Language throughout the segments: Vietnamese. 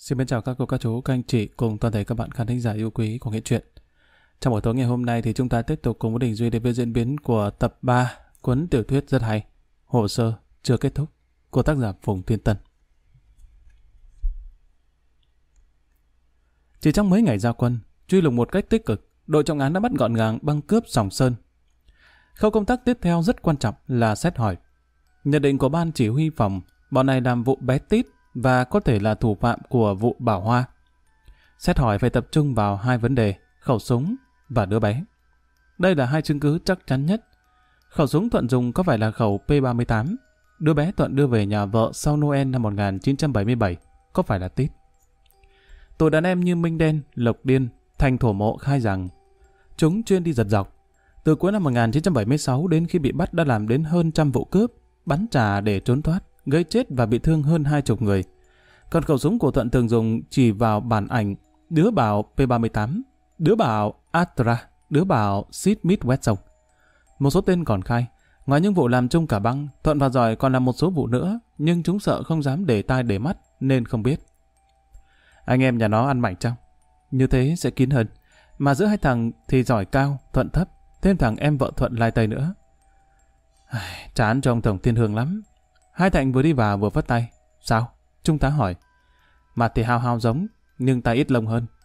Xin mến chào các cô, các chú, các anh chị cùng toàn thể các bạn khán thính giả yêu quý của Nghệ Truyện. Trong buổi tối ngày hôm nay thì chúng ta tiếp tục cùng với Đình Duy đến với diễn biến của tập 3 cuốn tiểu thuyết rất hay Hồ sơ chưa kết thúc của tác giả Phùng Thiên Tân. Chỉ trong mấy ngày ra quân, truy lùng một cách tích cực, đội trọng án đã bắt gọn gàng băng cướp Sòng Sơn. Khâu công tác tiếp theo rất quan trọng là xét hỏi. Nhận định của ban chỉ huy phòng, bọn này làm vụ bé Tít và có thể là thủ phạm của vụ Bảo Hoa. Xét hỏi phải tập trung vào hai vấn đề, khẩu súng và đứa bé. Đây là hai chứng cứ chắc chắn nhất. Khẩu súng Thuận dùng có phải là khẩu P38? Đứa bé Thuận đưa về nhà vợ sau Noel năm 1977 có phải là Tít? Tụi đàn em như Minh Đen, Lộc Điên, Thành Thổ Mộ khai rằng chúng chuyên đi giật dọc. Từ cuối năm 1976 đến khi bị bắt đã làm đến hơn 100 vụ cướp, bắn trả để trốn thoát, gây chết và bị thương hơn 20 người. Còn khẩu súng của Thuận thường dùng chỉ vào bản ảnh đứa bảo P38, đứa bảo Astra, đứa bảo Smith Wesson. Một số tên còn khai, ngoài những vụ làm chung cả băng, Thuận và Giỏi còn làm một số vụ nữa, nhưng chúng sợ không dám để tai để mắt nên không biết. Anh em nhà nó ăn mảnh chăng? Như thế sẽ kín hơn. Mà giữa hai thằng thì Giỏi cao, Thuận thấp, thêm thằng em vợ Thuận lai tây nữa. Chán cho ông Tổng Thiên Hương lắm. Hai Thạnh vừa đi vào vừa phất tay. Sao? Trung tá hỏi. Mặt thì hao hao giống, nhưng tay ít lông hơn.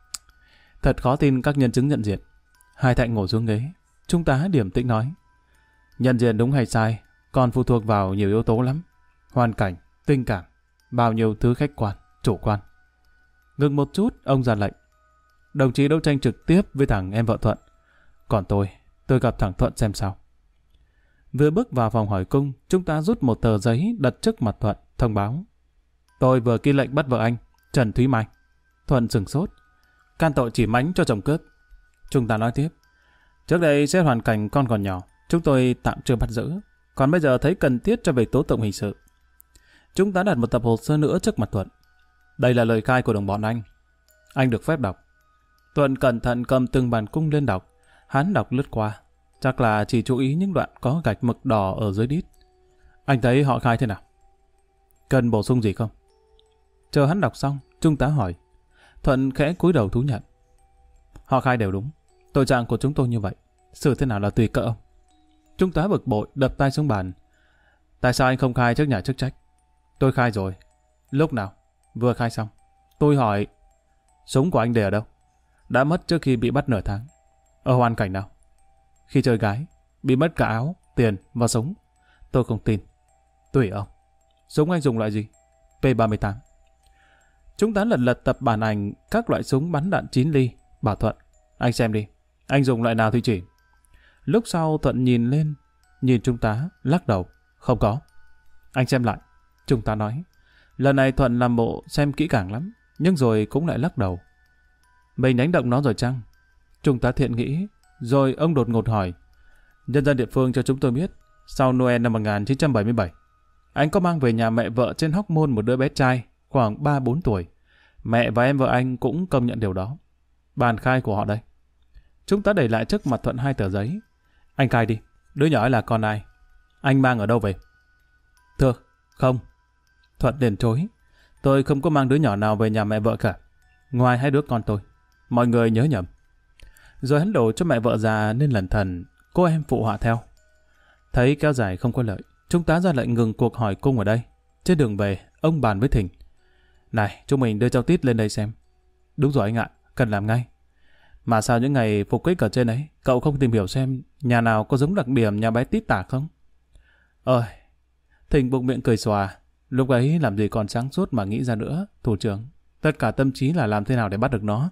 Thật khó tin các nhân chứng nhận diện. Hai Thạnh ngồi xuống ghế. Trung tá điềm tĩnh nói. Nhận diện đúng hay sai, còn phụ thuộc vào nhiều yếu tố lắm. Hoàn cảnh, tình cảm, bao nhiêu thứ khách quan, chủ quan. Ngừng một chút, ông ra lệnh. Đồng chí đấu tranh trực tiếp với thằng em vợ Thuận. Còn tôi gặp thằng Thuận xem sao. Vừa bước vào phòng hỏi cung, chúng ta rút một tờ giấy đặt trước mặt Thuận, thông báo. Tôi vừa ký lệnh bắt vợ anh, Trần Thúy Mai. Thuận sửng sốt. Can tội chỉ mánh cho chồng cướp. Chúng ta nói tiếp. Trước đây xét hoàn cảnh con còn nhỏ, chúng tôi tạm chưa bắt giữ. Còn bây giờ thấy cần thiết cho việc tố tụng hình sự. Chúng ta đặt một tập hồ sơ nữa trước mặt Thuận. Đây là lời khai của đồng bọn anh. Anh được phép đọc. Thuận cẩn thận cầm từng bản cung lên đọc. Hắn đọc lướt qua. Chắc là chỉ chú ý những đoạn có gạch mực đỏ ở dưới đít. Anh thấy họ khai thế nào? Cần bổ sung gì không? Chờ hắn đọc xong, trung tá hỏi. Thuận khẽ cúi đầu thú nhận. Họ khai đều đúng. Tội trạng của chúng tôi như vậy. Xử thế nào là tùy cỡ ông. Trung tá bực bội đập tay xuống bàn. Tại sao anh không khai trước nhà chức trách? Tôi khai rồi. Lúc nào? Vừa khai xong. Tôi hỏi. Súng của anh để ở đâu? Đã mất trước khi bị bắt nửa tháng. Ở hoàn cảnh nào? Khi chơi gái, bị mất cả áo, tiền và súng. Tôi không tin. Tùy ông. Súng anh dùng loại gì? P38. Chúng ta lật lật tập bản ảnh các loại súng bắn đạn 9 ly. Bảo Thuận, anh xem đi. Anh dùng loại nào thì chỉ. Lúc sau Thuận nhìn lên, nhìn trung tá, lắc đầu. Không có. Anh xem lại. Trung tá nói. Lần này Thuận làm bộ xem kỹ càng lắm, nhưng rồi cũng lại lắc đầu. Mình đánh động nó rồi chăng? Trung tá Thiện nghĩ. Rồi ông đột ngột hỏi. Nhân dân địa phương cho chúng tôi biết, sau Noel năm 1977, anh có mang về nhà mẹ vợ trên Hóc Môn một đứa bé trai khoảng 3-4 tuổi. Mẹ và em vợ anh cũng công nhận điều đó. Bản khai của họ đây. Chúng ta đẩy lại trước mặt Thuận 2 tờ giấy. Anh khai đi, đứa nhỏ ấy là con ai? Anh mang ở đâu về? Thưa, không. Thuận liền chối. Tôi không có mang đứa nhỏ nào về nhà mẹ vợ cả. Ngoài 2 đứa con tôi. Mọi người nhớ nhầm. Rồi hắn đổ cho mẹ vợ già nên lẩn thẩn, cô em phụ họa theo. Thấy kéo dài không có lợi, chúng ta ra lệnh ngừng cuộc hỏi cung ở đây. Trên đường về, ông bàn với Thịnh. Này, chúng mình đưa cháu Tít lên đây xem. Đúng rồi anh ạ, cần làm ngay. Mà sao những ngày phục kích ở trên ấy, cậu không tìm hiểu xem nhà nào có giống đặc điểm nhà bé Tít tả không? Ơi, Thịnh bụng miệng cười xòa. Lúc ấy làm gì còn sáng suốt mà nghĩ ra nữa, thủ trưởng. Tất cả tâm trí là làm thế nào để bắt được nó.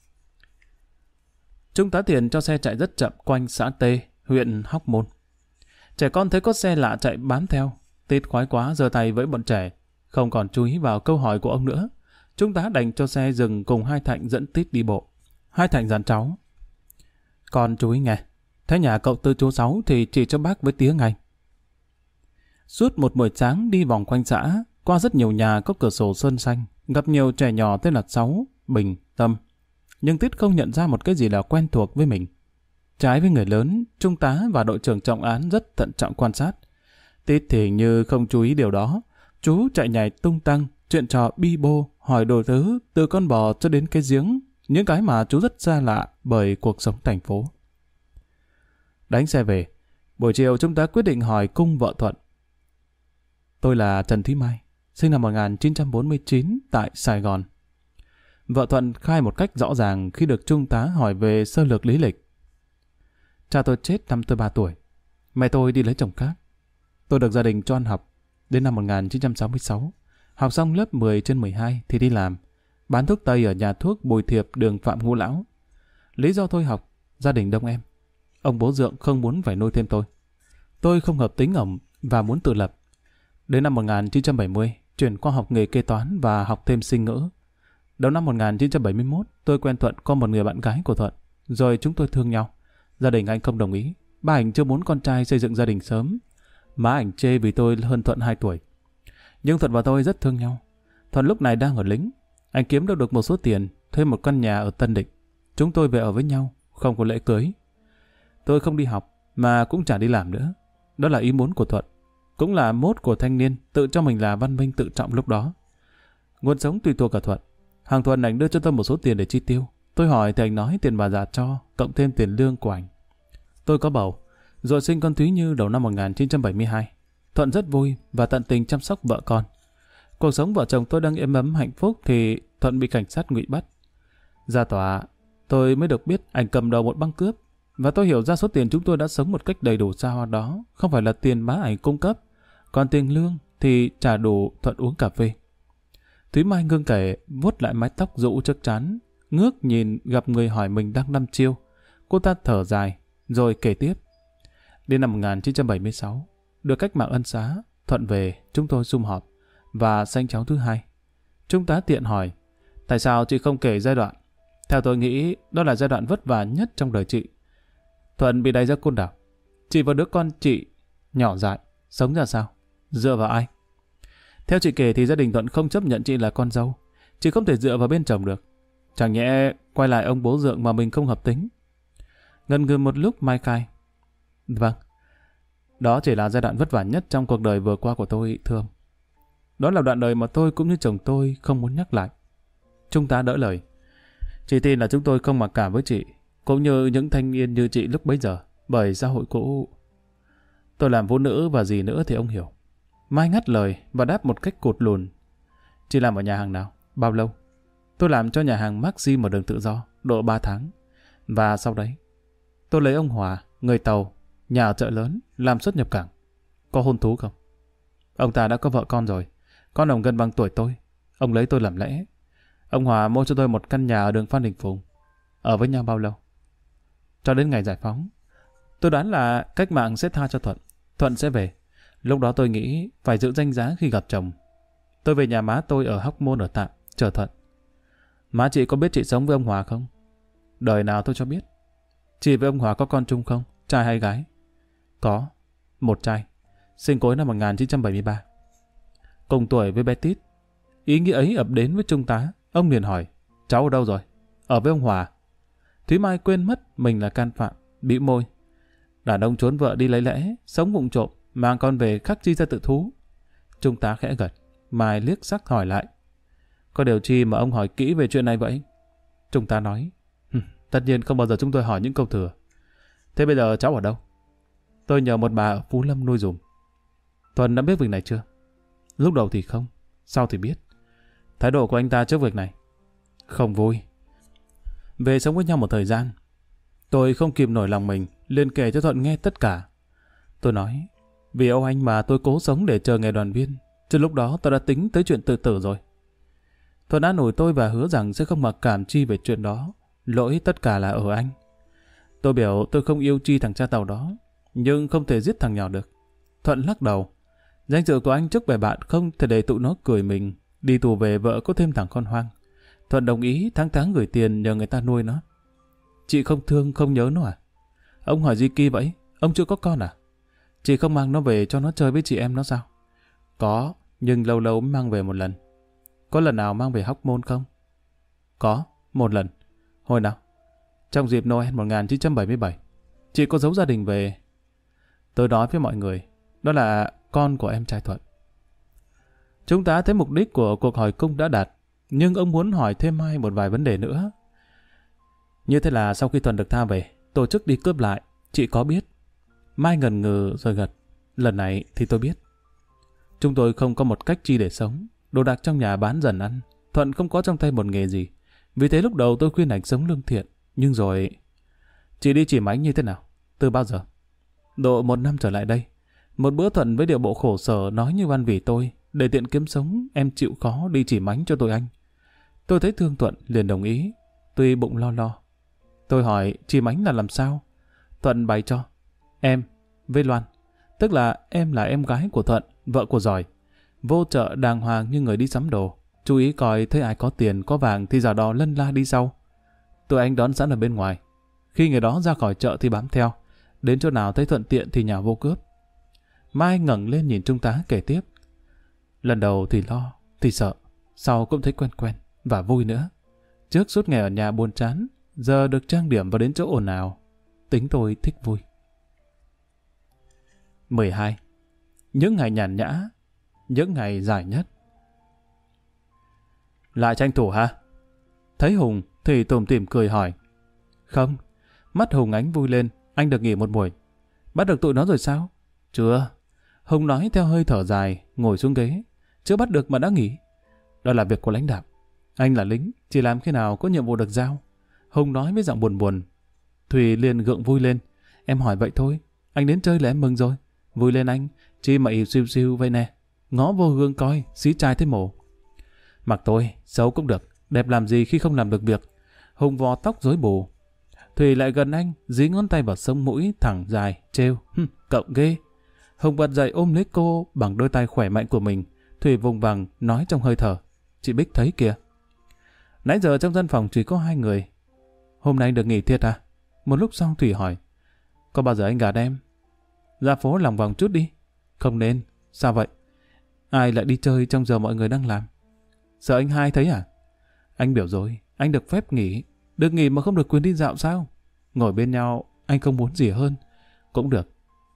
Trung tá Thiện cho xe chạy rất chậm quanh xã T, huyện Hóc Môn. Trẻ con thấy có xe lạ chạy bám theo. Tít khoái quá giơ tay với bọn trẻ. Không còn chú ý vào câu hỏi của ông nữa. Trung tá đành cho xe dừng cùng Hai Thạnh dẫn Tít đi bộ. Hai Thạnh dặn cháu. Con chú ý nghe. Thế nhà cậu Tư chú Sáu thì chỉ cho bác với tiếng Anh. Suốt một buổi sáng đi vòng quanh xã, qua rất nhiều nhà có cửa sổ sơn xanh, gặp nhiều trẻ nhỏ tên là Sáu, Bình, Tâm. Nhưng Tít không nhận ra một cái gì là quen thuộc với mình. Trái với người lớn, trung tá và đội trưởng trọng án rất thận trọng quan sát. Tít thì như không chú ý điều đó. Chú chạy nhảy tung tăng, chuyện trò bi bô, hỏi đồ thứ, từ con bò cho đến cái giếng, những cái mà chú rất xa lạ bởi cuộc sống thành phố. Đánh xe về, buổi chiều chúng ta quyết định hỏi cung vợ Thuận. Tôi là Trần Thúy Mai, sinh năm 1949 tại Sài Gòn. Vợ Thuận khai một cách rõ ràng khi được trung tá hỏi về sơ lược lý lịch. Cha tôi chết năm tôi 3 tuổi, mẹ tôi đi lấy chồng khác. Tôi được gia đình cho ăn học, đến năm 1966, học xong lớp 10/12 thì đi làm, bán thuốc tây ở nhà thuốc Bùi Thiệp, đường Phạm Ngũ Lão. Lý do tôi học, gia đình đông em. Ông bố dượng không muốn phải nuôi thêm tôi. Tôi không hợp tính ổng và muốn tự lập. Đến năm 1970, chuyển qua học nghề kế toán và học thêm sinh ngữ. Đầu năm 1971, tôi quen Thuận có một người bạn gái của Thuận, rồi chúng tôi thương nhau. Gia đình anh không đồng ý, ba anh chưa muốn con trai xây dựng gia đình sớm. Má ảnh chê vì tôi hơn Thuận 2 tuổi. Nhưng Thuận và tôi rất thương nhau. Thuận lúc này đang ở lính. Anh kiếm được một số tiền, thuê một căn nhà ở Tân Định. Chúng tôi về ở với nhau, không có lễ cưới. Tôi không đi học, mà cũng chả đi làm nữa. Đó là ý muốn của Thuận. Cũng là mốt của thanh niên, tự cho mình là văn minh tự trọng lúc đó. Nguồn sống tùy thuộc cả Thuận. Hàng tuần anh đưa cho tôi một số tiền để chi tiêu. Tôi hỏi thì anh nói tiền bà già cho, cộng thêm tiền lương của anh. Tôi có bầu, rồi sinh con Thúy Như đầu năm 1972. Thuận rất vui và tận tình chăm sóc vợ con. Cuộc sống vợ chồng tôi đang êm ấm hạnh phúc thì Thuận bị cảnh sát ngụy bắt. Ra tòa, tôi mới được biết anh cầm đầu một băng cướp. Và tôi hiểu ra số tiền chúng tôi đã sống một cách đầy đủ xa hoa đó không phải là tiền má ảnh cung cấp. Còn tiền lương thì trả đủ Thuận uống cà phê. Thúy Mai ngưng kể, vuốt lại mái tóc rũ trước trán, ngước nhìn gặp người hỏi mình đang đăm chiêu. Cô ta thở dài, rồi kể tiếp. Đến năm 1976, được cách mạng ân xá, Thuận về, chúng tôi sum họp và sanh cháu thứ hai. Trung tá tiện hỏi, tại sao chị không kể giai đoạn? Theo tôi nghĩ, đó là giai đoạn vất vả nhất trong đời chị. Thuận bị đày ra Côn Đảo. Chị và đứa con chị, nhỏ dại, sống ra sao? Dựa vào ai? Theo chị kể thì gia đình Thuận không chấp nhận chị là con dâu. Chị không thể dựa vào bên chồng được. Chẳng nhẽ quay lại ông bố dượng mà mình không hợp tính. Ngần ngừ một lúc Mai khai. Vâng, đó chỉ là giai đoạn vất vả nhất trong cuộc đời vừa qua của tôi, thưa ông. Đó là đoạn đời mà tôi cũng như chồng tôi không muốn nhắc lại. Trung tá đỡ lời. Chị tin là chúng tôi không mặc cảm với chị, cũng như những thanh niên như chị lúc bấy giờ, bởi xã hội cũ. Tôi làm phụ nữ và gì nữa thì ông hiểu. Mai ngắt lời và đáp một cách cụt lùn. Chị làm ở nhà hàng nào? Bao lâu? Tôi làm cho nhà hàng Maxim ở đường Tự Do, độ 3 tháng. Và sau đấy, tôi lấy ông Hòa, người Tàu, nhà ở chợ lớn, làm xuất nhập cảng. Có hôn thú không? Ông ta đã có vợ con rồi. Con ông gần bằng tuổi tôi. Ông lấy tôi làm lẽ. Ông Hòa mua cho tôi một căn nhà ở đường Phan Đình Phùng. Ở với nhau bao lâu? Cho đến ngày giải phóng. Tôi đoán là cách mạng sẽ tha cho Thuận. Thuận sẽ về. Lúc đó tôi nghĩ phải giữ danh giá khi gặp chồng. Tôi về nhà má tôi ở Hóc Môn ở tạm, chờ Thuận. Má chị có biết chị sống với ông Hòa không? Đời nào tôi cho biết. Chị với ông Hòa có con chung không? Trai hay gái? Có, một trai. Sinh cuối năm 1973. Cùng tuổi với bé Tít. Ý nghĩ ấy ập đến với Trung tá. Ông liền hỏi, cháu ở đâu rồi? Ở với ông Hòa. Thúy Mai quên mất mình là can phạm, bĩu môi. Đàn ông trốn vợ đi lấy lẽ, sống vụng trộm, mang con về khắc chi ra tự thú. Trung tá khẽ gật. Mai liếc sắc hỏi lại. Có điều chi mà ông hỏi kỹ về chuyện này vậy? Trung tá nói. Tất nhiên không bao giờ chúng tôi hỏi những câu thừa. Thế bây giờ cháu ở đâu? Tôi nhờ một bà ở Phú Lâm nuôi dùm. Thuần đã biết việc này chưa? Lúc đầu thì không, sau thì biết. Thái độ của anh ta trước việc này không vui. Về sống với nhau một thời gian, tôi không kìm nổi lòng mình, liền kể cho Thuận nghe tất cả. Tôi nói, vì ông anh mà tôi cố sống để chờ ngày đoàn viên, chứ lúc đó tôi đã tính tới chuyện tự tử rồi. Thuận an ủi tôi và hứa rằng sẽ không mặc cảm chi về chuyện đó, lỗi tất cả là ở anh. Tôi biểu tôi không yêu chi thằng cha Tàu đó, nhưng không thể giết thằng nhỏ được. Thuận lắc đầu. Danh dự của anh trước bè bạn không thể để tụi nó cười mình. Đi tù về vợ có thêm thằng con hoang. Thuận đồng ý tháng gửi tiền nhờ người ta nuôi nó. Chị không thương không nhớ nó à? Ông hỏi gì kỳ vậy? Ông chưa có con à? Chị không mang nó về cho nó chơi với chị em nó sao? Có, nhưng lâu lâu mới mang về một lần. Có lần nào mang về Hóc Môn không? Có, một lần. Hồi nào? Trong dịp Noel 1977. Chị có giấu gia đình về. Tôi nói với mọi người, đó là con của em trai Thuận. Chúng ta thấy mục đích của cuộc hỏi cung đã đạt. nhưng ông muốn hỏi thêm Mai một vài vấn đề nữa. Như thế là sau khi Thuận được tha về, tổ chức đi cướp lại, chị có biết? Mai ngần ngừ rồi gật. Lần này thì tôi biết. Chúng tôi không có một cách chi để sống. Đồ đạc trong nhà bán dần ăn. Thuận không có trong tay một nghề gì. Vì thế lúc đầu tôi khuyên anh sống lương thiện. Nhưng rồi... Chị đi chỉ mánh như thế nào? Từ bao giờ? Độ 1 năm trở lại đây. Một bữa Thuận với điệu bộ khổ sở nói như van vỉ tôi. Để tiện kiếm sống, em chịu khó đi chỉ mánh cho tôi anh. Tôi thấy thương Thuận liền đồng ý. Tuy bụng lo lo. Tôi hỏi chỉ mánh là làm sao? Thuận bày cho. Em với Loan. Tức là em gái của Thuận, vợ của Giỏi. Vô chợ đàng hoàng như người đi sắm đồ. Chú ý coi thấy ai có tiền, có vàng thì giả đò lân la đi sau. Tụi anh đón sẵn ở bên ngoài. Khi người đó ra khỏi chợ thì bám theo. Đến chỗ nào thấy thuận tiện thì nhào vô cướp. Mai ngẩng lên nhìn Trung tá kể tiếp. Lần đầu thì lo, thì sợ. Sau cũng thấy quen quen và vui nữa. Trước suốt ngày ở nhà buồn chán. Giờ được trang điểm và đến chỗ ồn ào. Tính tôi thích vui. 12. Những ngày nhàn nhã. Những ngày dài nhất. Lại tranh thủ hả? Thấy Hùng thì tủm tỉm cười hỏi. Không. Mắt Hùng ánh vui lên. Anh được nghỉ một buổi. Bắt được tụi nó rồi sao? Chưa. Hùng nói theo hơi thở dài, ngồi xuống ghế. Chưa bắt được mà đã nghỉ. Đó là việc của lãnh đạo. Anh là lính, chỉ làm khi nào có nhiệm vụ được giao. Hùng nói với giọng buồn buồn. Thùy liền gượng vui lên. Em hỏi vậy thôi. Anh đến chơi là em mừng rồi. Vui lên anh. Chi mà ỉu siêu siêu vậy nè. Ngó vô gương coi, xí trai thế mổ. Mặc tôi, xấu cũng được. Đẹp làm gì khi không làm được việc. Hùng vò tóc rối bù. Thùy lại gần anh, dí ngón tay vào sống mũi thẳng dài, trêu. Cậu ghê. Hùng bật dậy ôm lấy cô bằng đôi tay khỏe mạnh của mình. Thùy vùng vằng nói trong hơi thở. Chị Bích thấy kìa. Nãy giờ trong văn phòng chỉ có 2 người. Hôm nay anh được nghỉ thiệt à? Một lúc sau Thùy hỏi. Có bao giờ anh gạt em? Ra phố lòng vòng chút đi. Không nên. Sao vậy? Ai lại đi chơi trong giờ mọi người đang làm? Sợ anh hai thấy à? Anh biểu rồi, anh được phép nghỉ. Được nghỉ mà không được quyền đi dạo sao? Ngồi bên nhau, anh không muốn gì hơn. Cũng được.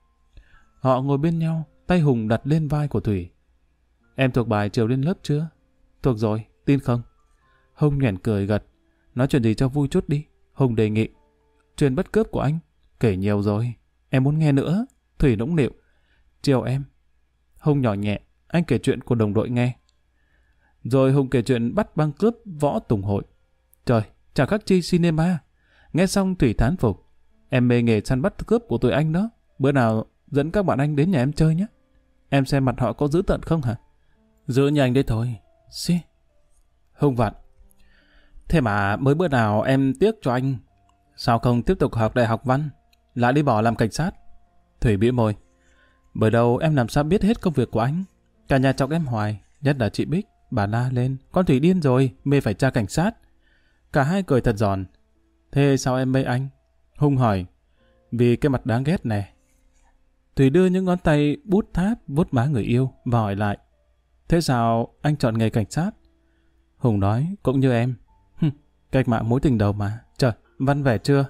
Họ ngồi bên nhau, tay Hùng đặt lên vai của Thủy. Em thuộc bài chiều lên lớp chưa? Thuộc rồi, tin không? Hùng nhoẻn cười gật. Nói chuyện gì cho vui chút đi. Hùng đề nghị. Chuyện bắt cướp của anh. Kể nhiều rồi. Em muốn nghe nữa. Thủy nũng nịu. Chiều em. Hùng nhỏ nhẹ. Anh kể chuyện của đồng đội nghe. Rồi Hùng kể chuyện bắt băng cướp võ tùng hội. Trời, chả khác chi cinema. Nghe xong Thủy thán phục. Em mê nghề săn bắt cướp của tụi anh đó. Bữa nào dẫn các bạn anh đến nhà em chơi nhé. Em xem mặt họ có dữ tợn không hả? Giữ như anh đấy thôi. Xí. Hùng vặn. Thế mà mới bữa nào em tiếc cho anh. Sao không tiếp tục học đại học văn? Lại đi bỏ làm cảnh sát? Thủy bĩu môi. Bởi đầu em làm sao biết hết công việc của anh. Cả nhà chọc em hoài. Nhất là chị Bích. Bà la lên. Con Thủy điên rồi. Mê phải tra cảnh sát. Cả hai cười thật giòn. Thế sao em mê anh? Hùng hỏi. Vì cái mặt đáng ghét này. Thủy đưa những ngón tay bút tháp vuốt má người yêu và hỏi lại. Thế sao anh chọn nghề cảnh sát? Hùng nói cũng như em. Cách mạng mối tình đầu mà. Trời, văn vẻ chưa?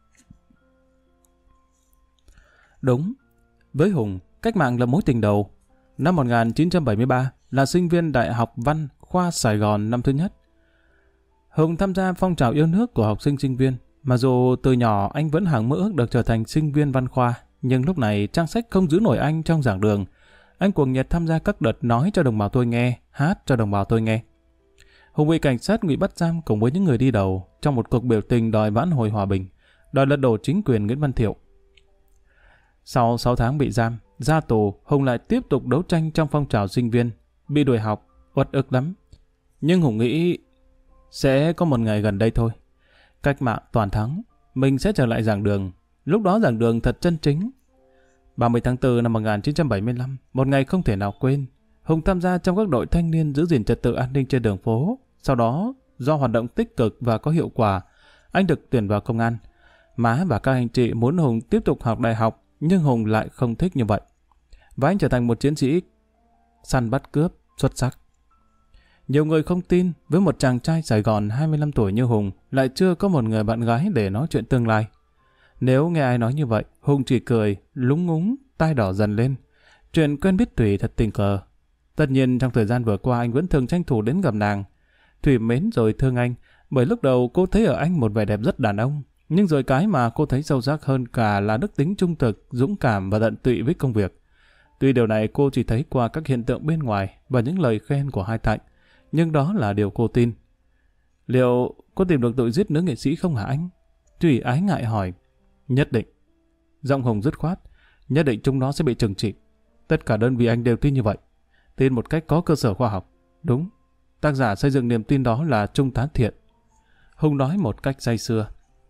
Đúng. Với Hùng, cách mạng là mối tình đầu. Năm 1973 là sinh viên Đại học Văn khoa Sài Gòn năm thứ nhất. Hùng tham gia phong trào yêu nước của học sinh sinh viên. Mà dù từ nhỏ anh vẫn hằng mơ ước được trở thành sinh viên văn khoa. Nhưng lúc này trang sách không giữ nổi anh trong giảng đường. Anh cuồng nhiệt tham gia các đợt nói cho đồng bào tôi nghe, hát cho đồng bào tôi nghe. Hùng bị cảnh sát ngụy bắt giam cùng với những người đi đầu trong một cuộc biểu tình đòi vãn hồi hòa bình, đòi lật đổ chính quyền Nguyễn Văn Thiệu. Sau 6 tháng bị giam, ra tù, Hùng lại tiếp tục đấu tranh trong phong trào sinh viên, bị đuổi học, uất ức lắm. Nhưng Hùng nghĩ sẽ có một ngày gần đây thôi. Cách mạng toàn thắng, mình sẽ trở lại giảng đường. Lúc đó giảng đường thật chân chính. 30 tháng 4 năm 1975, một ngày không thể nào quên. Hùng tham gia trong các đội thanh niên giữ gìn trật tự an ninh trên đường phố. Sau đó, do hoạt động tích cực và có hiệu quả, anh được tuyển vào công an. Má và các anh chị muốn Hùng tiếp tục học đại học, nhưng Hùng lại không thích như vậy. Và anh trở thành một chiến sĩ săn bắt cướp xuất sắc. Nhiều người không tin với một chàng trai Sài Gòn 25 tuổi như Hùng lại chưa có một người bạn gái để nói chuyện tương lai. Nếu nghe ai nói như vậy, Hùng chỉ cười, lúng ngúng, tai đỏ dần lên. Chuyện quen biết Thủy thật tình cờ. Tất nhiên trong thời gian vừa qua anh vẫn thường tranh thủ đến gặp nàng. Thủy mến rồi thương anh, bởi lúc đầu cô thấy ở anh một vẻ đẹp rất đàn ông. Nhưng rồi cái mà cô thấy sâu sắc hơn cả là đức tính trung thực, dũng cảm và tận tụy với công việc. Tuy điều này cô chỉ thấy qua các hiện tượng bên ngoài và những lời khen của Hai Thạnh, nhưng đó là điều cô tin. Liệu cô tìm được tội giết nữ nghệ sĩ không hả anh? Thủy ái ngại hỏi. Nhất định. Giọng Hùng dứt khoát. Nhất định chúng nó sẽ bị trừng trị. Tất cả đơn vị anh đều tin như vậy. Tin một cách có cơ sở khoa học. Đúng. Tác giả xây dựng niềm tin đó là Trung tá Thiện. Hùng nói một cách say sưa.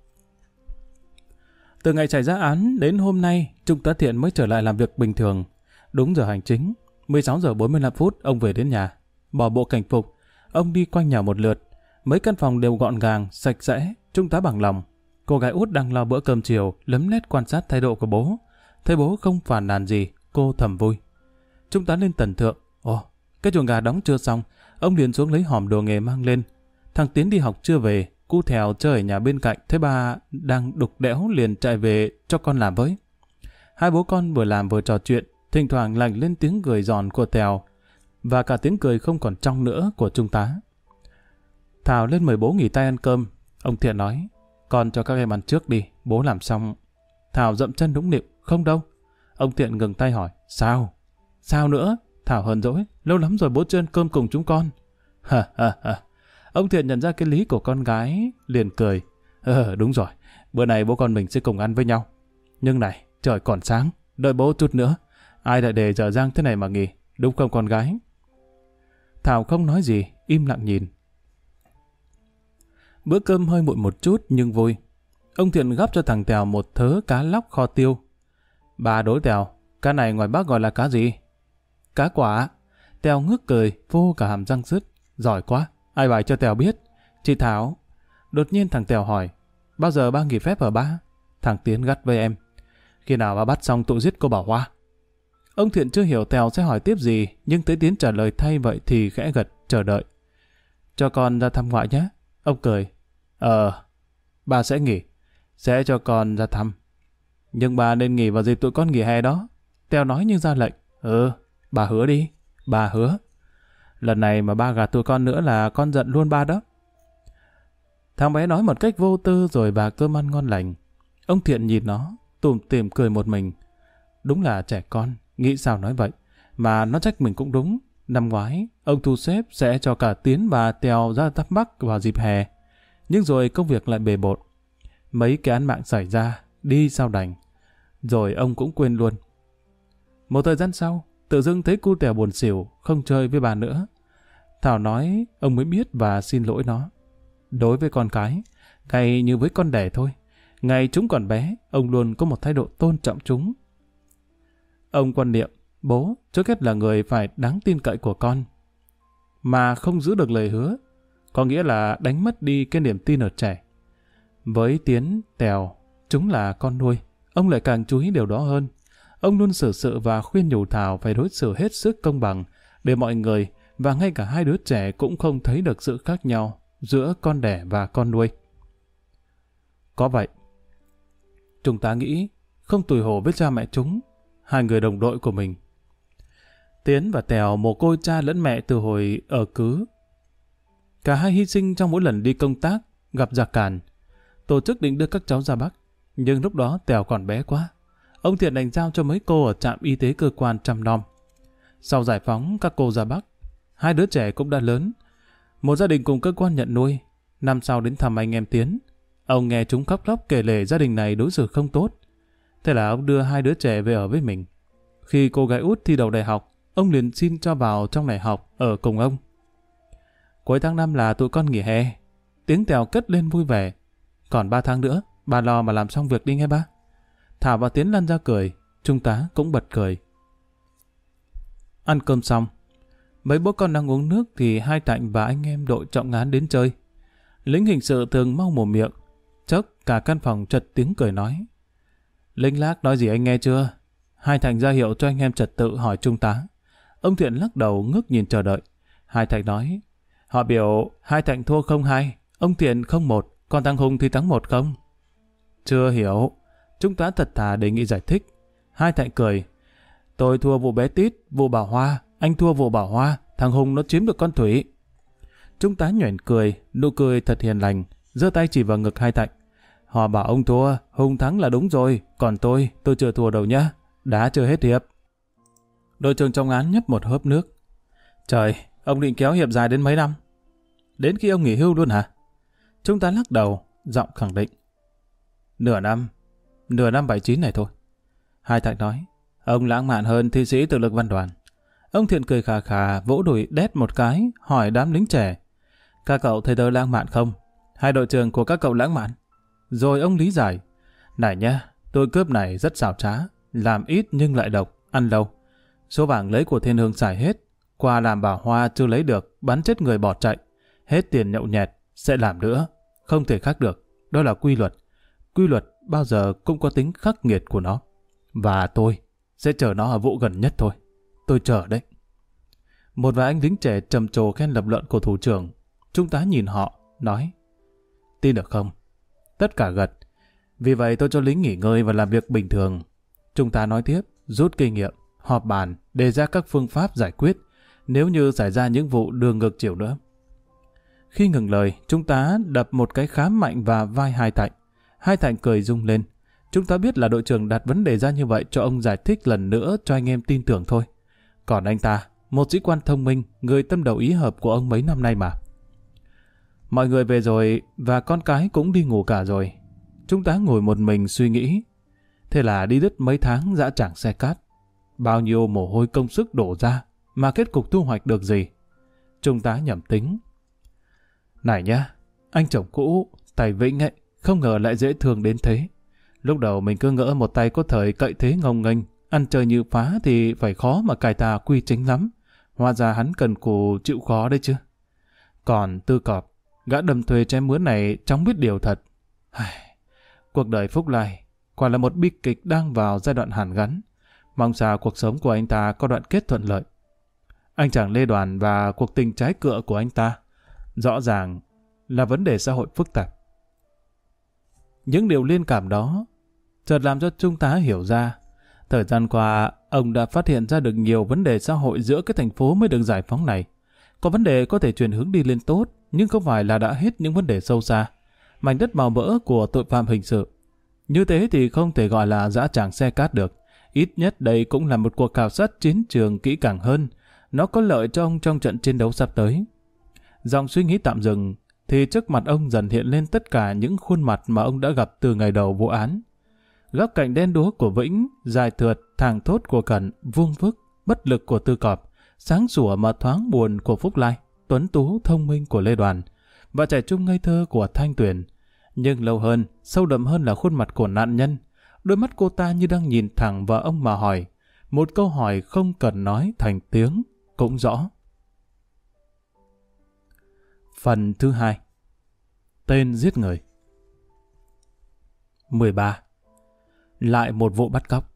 Từ ngày xảy ra án đến hôm nay, Trung tá Thiện mới trở lại làm việc bình thường. Đúng giờ hành chính, 16 giờ 45 phút ông về đến nhà. Bỏ bộ cảnh phục, ông đi quanh nhà một lượt. Mấy căn phòng đều gọn gàng, sạch sẽ, Trung tá bằng lòng. Cô gái út đang lo bữa cơm chiều, lấm lét quan sát thái độ của bố. Thấy bố không phàn nàn gì, cô thầm vui. Trung tá lên tầng thượng. Ồ, cái chuồng gà đóng chưa xong, ông liền xuống lấy hòm đồ nghề mang lên. Thằng Tiến đi học chưa về, cu Thèo chơi ở nhà bên cạnh, thấy ba đang đục đẽo liền chạy về cho con làm với. Hai bố con vừa làm vừa trò chuyện, thỉnh thoảng lành lên tiếng cười giòn của Thèo và cả tiếng cười không còn trong nữa của Trung tá. Thảo lên mời bố nghỉ tay ăn cơm. Ông Thiện nói, con cho các em ăn trước đi, bố làm xong. Thảo dậm chân nũng nịu, không đâu. Ông Thiện ngừng tay hỏi, sao? Sao nữa? Thảo hờn dỗi, lâu lắm rồi bố chưa ăn cơm cùng chúng con. Ha ha ha. Ông Thiện nhận ra cái lý của con gái, liền cười. Đúng rồi, bữa này bố con mình sẽ cùng ăn với nhau. Nhưng này, trời còn sáng, đợi bố chút nữa. Ai lại để dở dang thế này mà nghỉ, đúng không con gái? Thảo không nói gì, im lặng nhìn. Bữa cơm hơi muộn một chút nhưng vui. Ông Thiện gắp cho thằng Tèo một thớ cá lóc kho tiêu. Bà đối Tèo, cá này ngoài bác gọi là cá gì? Cá quả. Tèo ngước cười, vô cả hàm răng sứt. Giỏi quá, ai bài cho Tèo biết? Chị Thảo. Đột nhiên thằng Tèo hỏi, bao giờ ba nghỉ phép hả ba? Thằng Tiến gắt với em, khi nào ba bắt xong tụi giết cô Bảo Hoa? Ông Thiện chưa hiểu Tèo sẽ hỏi tiếp gì, nhưng thấy Tiến trả lời thay vậy thì khẽ gật, chờ đợi. Cho con ra thăm ngoại nhé. Ông cười. Ba sẽ nghỉ. Sẽ cho con ra thăm. Nhưng bà nên nghỉ vào dịp tụi con nghỉ hè đó. Tèo nói như ra lệnh. Bà hứa đi. Bà hứa. Lần này mà ba gạt tụi con nữa là con giận luôn ba đó. Thằng bé nói một cách vô tư rồi bà cơm ăn ngon lành. Ông Thiện nhìn nó, tủm tỉm cười một mình. Đúng là trẻ con, nghĩ sao nói vậy. Mà nó trách mình cũng đúng. Năm ngoái, ông thu xếp sẽ cho cả Tiến và Tèo ra Tắp Bắc vào dịp hè. Nhưng rồi công việc lại bề bộn. Mấy cái án mạng xảy ra, đi sao đành. Rồi ông cũng quên luôn. Một thời gian sau, tự dưng thấy cu Tèo buồn xỉu, không chơi với bà nữa. Thảo nói ông mới biết và xin lỗi nó. Đối với con cái, ngay như với con đẻ thôi. Ngày chúng còn bé, ông luôn có một thái độ tôn trọng chúng. Ông quan niệm, bố trước hết là người phải đáng tin cậy của con. Mà không giữ được lời hứa, có nghĩa là đánh mất đi cái niềm tin ở trẻ. Với Tiến, Tèo, chúng là con nuôi, ông lại càng chú ý điều đó hơn. Ông luôn xử sự và khuyên nhủ Thảo phải đối xử hết sức công bằng, để mọi người và ngay cả hai đứa trẻ cũng không thấy được sự khác nhau giữa con đẻ và con nuôi. Có vậy, chúng ta nghĩ không tủi hổ với cha mẹ chúng, hai người đồng đội của mình. Tiến và Tèo mồ côi cha lẫn mẹ từ hồi ở cứ. Cả hai hy sinh trong mỗi lần đi công tác, gặp giặc càn. Tổ chức định đưa các cháu ra Bắc, nhưng lúc đó Tèo còn bé quá. Ông Thiện đành giao cho mấy cô ở trạm y tế cơ quan chăm nom. Sau giải phóng các cô ra Bắc, hai đứa trẻ cũng đã lớn. Một gia đình cùng cơ quan nhận nuôi. Năm sau đến thăm anh em Tiến. Ông nghe chúng khóc lóc kể lể gia đình này đối xử không tốt. Thế là ông đưa hai đứa trẻ về ở với mình. Khi cô gái út thi đầu đại học, ông liền xin cho vào trong này học ở cùng ông. Cuối tháng 5 là tụi con nghỉ hè. Tiếng Tèo cất lên vui vẻ. Còn 3 tháng nữa, bà lo mà làm xong việc đi nghe ba. Thảo và Tiến lăn ra cười, Trung tá cũng bật cười. Ăn cơm xong, mấy bố con đang uống nước thì Hai Thạnh và anh em đội trọng án đến chơi. Lính hình sự thường mau mồm miệng, chốc cả căn phòng chật tiếng cười nói. Lính Lác nói gì anh nghe chưa? Hai Thạnh ra hiệu cho anh em trật tự hỏi Trung tá. Ông Thiện lắc đầu ngước nhìn chờ đợi. Hai Thạnh nói, họ biểu Hai Thạnh thua 0-2, ông Thiện 0-1, còn thằng Hùng thì thắng 1-0. Chưa hiểu. Trung tá thật thà đề nghị giải thích. Hai Thạnh cười. Tôi thua vụ bé Tít, vụ Bảo Hoa, anh thua vụ Bảo Hoa, thằng Hùng nó chiếm được con Thủy. Trung tá nhoẻn cười, nụ cười thật hiền lành, giơ tay chỉ vào ngực Hai Thạnh. Họ bảo ông thua, Hùng thắng là đúng rồi, còn tôi chưa thua đâu nhá, đã chưa hết hiệp. Đội trưởng trong án nhấp một hớp nước. Trời, ông định kéo hiệp dài đến mấy năm? Đến khi ông nghỉ hưu luôn hả? Trung tá lắc đầu, giọng khẳng định. Nửa năm 79 này thôi. Hai Thạnh nói, ông lãng mạn hơn thi sĩ tự lực văn đoàn. Ông Thiện cười khà khà, vỗ đùi đét một cái, hỏi đám lính trẻ. Các cậu thấy tôi lãng mạn không? Hai đội trưởng của các cậu lãng mạn. Rồi ông lý giải. Này nhá, tôi cướp này rất xảo trá, làm ít nhưng lại độc, ăn lâu. Số vàng lấy của Thiên Hương xài hết, qua làm bà Hoa chưa lấy được, bắn chết người bỏ chạy. Hết tiền nhậu nhẹt, sẽ làm nữa. Không thể khác được, đó là quy luật. Quy luật bao giờ cũng có tính khắc nghiệt của nó. Và tôi sẽ chờ nó ở vụ gần nhất thôi. Tôi chờ đấy. Một vài anh lính trẻ trầm trồ khen lập luận của thủ trưởng. Trung tá nhìn họ, nói. Tin được không? Tất cả gật. Vì vậy tôi cho lính nghỉ ngơi và làm việc bình thường. Trung tá nói tiếp, rút kinh nghiệm, họp bàn, đề ra các phương pháp giải quyết nếu như xảy ra những vụ đường ngược chiều nữa. Khi ngừng lời, Trung tá đập một cái khá mạnh vào vai Hai Thạnh. Hai Thạnh cười rung lên. Chúng ta biết là đội trưởng đặt vấn đề ra như vậy cho ông giải thích lần nữa cho anh em tin tưởng thôi. Còn anh ta, một sĩ quan thông minh, người tâm đầu ý hợp của ông mấy năm nay mà. Mọi người về rồi và con cái cũng đi ngủ cả rồi. Chúng ta ngồi một mình suy nghĩ. Thế là đi đứt mấy tháng dã tràng xe cát. Bao nhiêu mồ hôi công sức đổ ra mà kết cục thu hoạch được gì? Trung tá nhẩm tính. Này nhá, anh chồng cũ, Tài Vĩnh ấy, không ngờ lại dễ thương đến thế. Lúc đầu mình cứ ngỡ một tay có thời cậy thế ngông nghênh, ăn chơi như phá thì phải khó mà cài tà quy chính lắm. Hóa ra hắn cần cù chịu khó đấy chứ. Còn Tư Cọp, gã đâm thuê chém mướn này chóng biết điều thật. Cuộc đời Phúc Lai quả là một bi kịch đang vào giai đoạn hàn gắn. Mong sao cuộc sống của anh ta có đoạn kết thuận lợi. Anh chàng Lê Đoàn và cuộc tình trái cựa của anh ta rõ ràng là vấn đề xã hội phức tạp. Những điều liên cảm đó chợt làm cho Trung tá hiểu ra. Thời gian qua, ông đã phát hiện ra được nhiều vấn đề xã hội giữa cái thành phố mới được giải phóng này. Có vấn đề có thể chuyển hướng đi lên tốt, nhưng không phải là đã hết những vấn đề sâu xa, mảnh đất màu mỡ của tội phạm hình sự. Như thế thì không thể gọi là dã tràng xe cát được. Ít nhất đây cũng là một cuộc khảo sát chiến trường kỹ càng hơn. Nó có lợi cho ông trong trận chiến đấu sắp tới. Dòng suy nghĩ tạm dừng, thì trước mặt ông dần hiện lên tất cả những khuôn mặt mà ông đã gặp từ ngày đầu vụ án. Góc cạnh đen đúa của Vĩnh, dài thượt, thàng thốt của Cẩn, vuông vức, bất lực của Tư Cọp, sáng sủa mà thoáng buồn của Phúc Lai, tuấn tú thông minh của Lê Đoàn, và trẻ trung ngây thơ của Thanh Tuyền. Nhưng lâu hơn, sâu đậm hơn là khuôn mặt của nạn nhân. Đôi mắt cô ta như đang nhìn thẳng vào ông mà hỏi. Một câu hỏi không cần nói thành tiếng, cũng rõ. Phần thứ 2. Tên giết người. 13. Lại một vụ bắt cóc.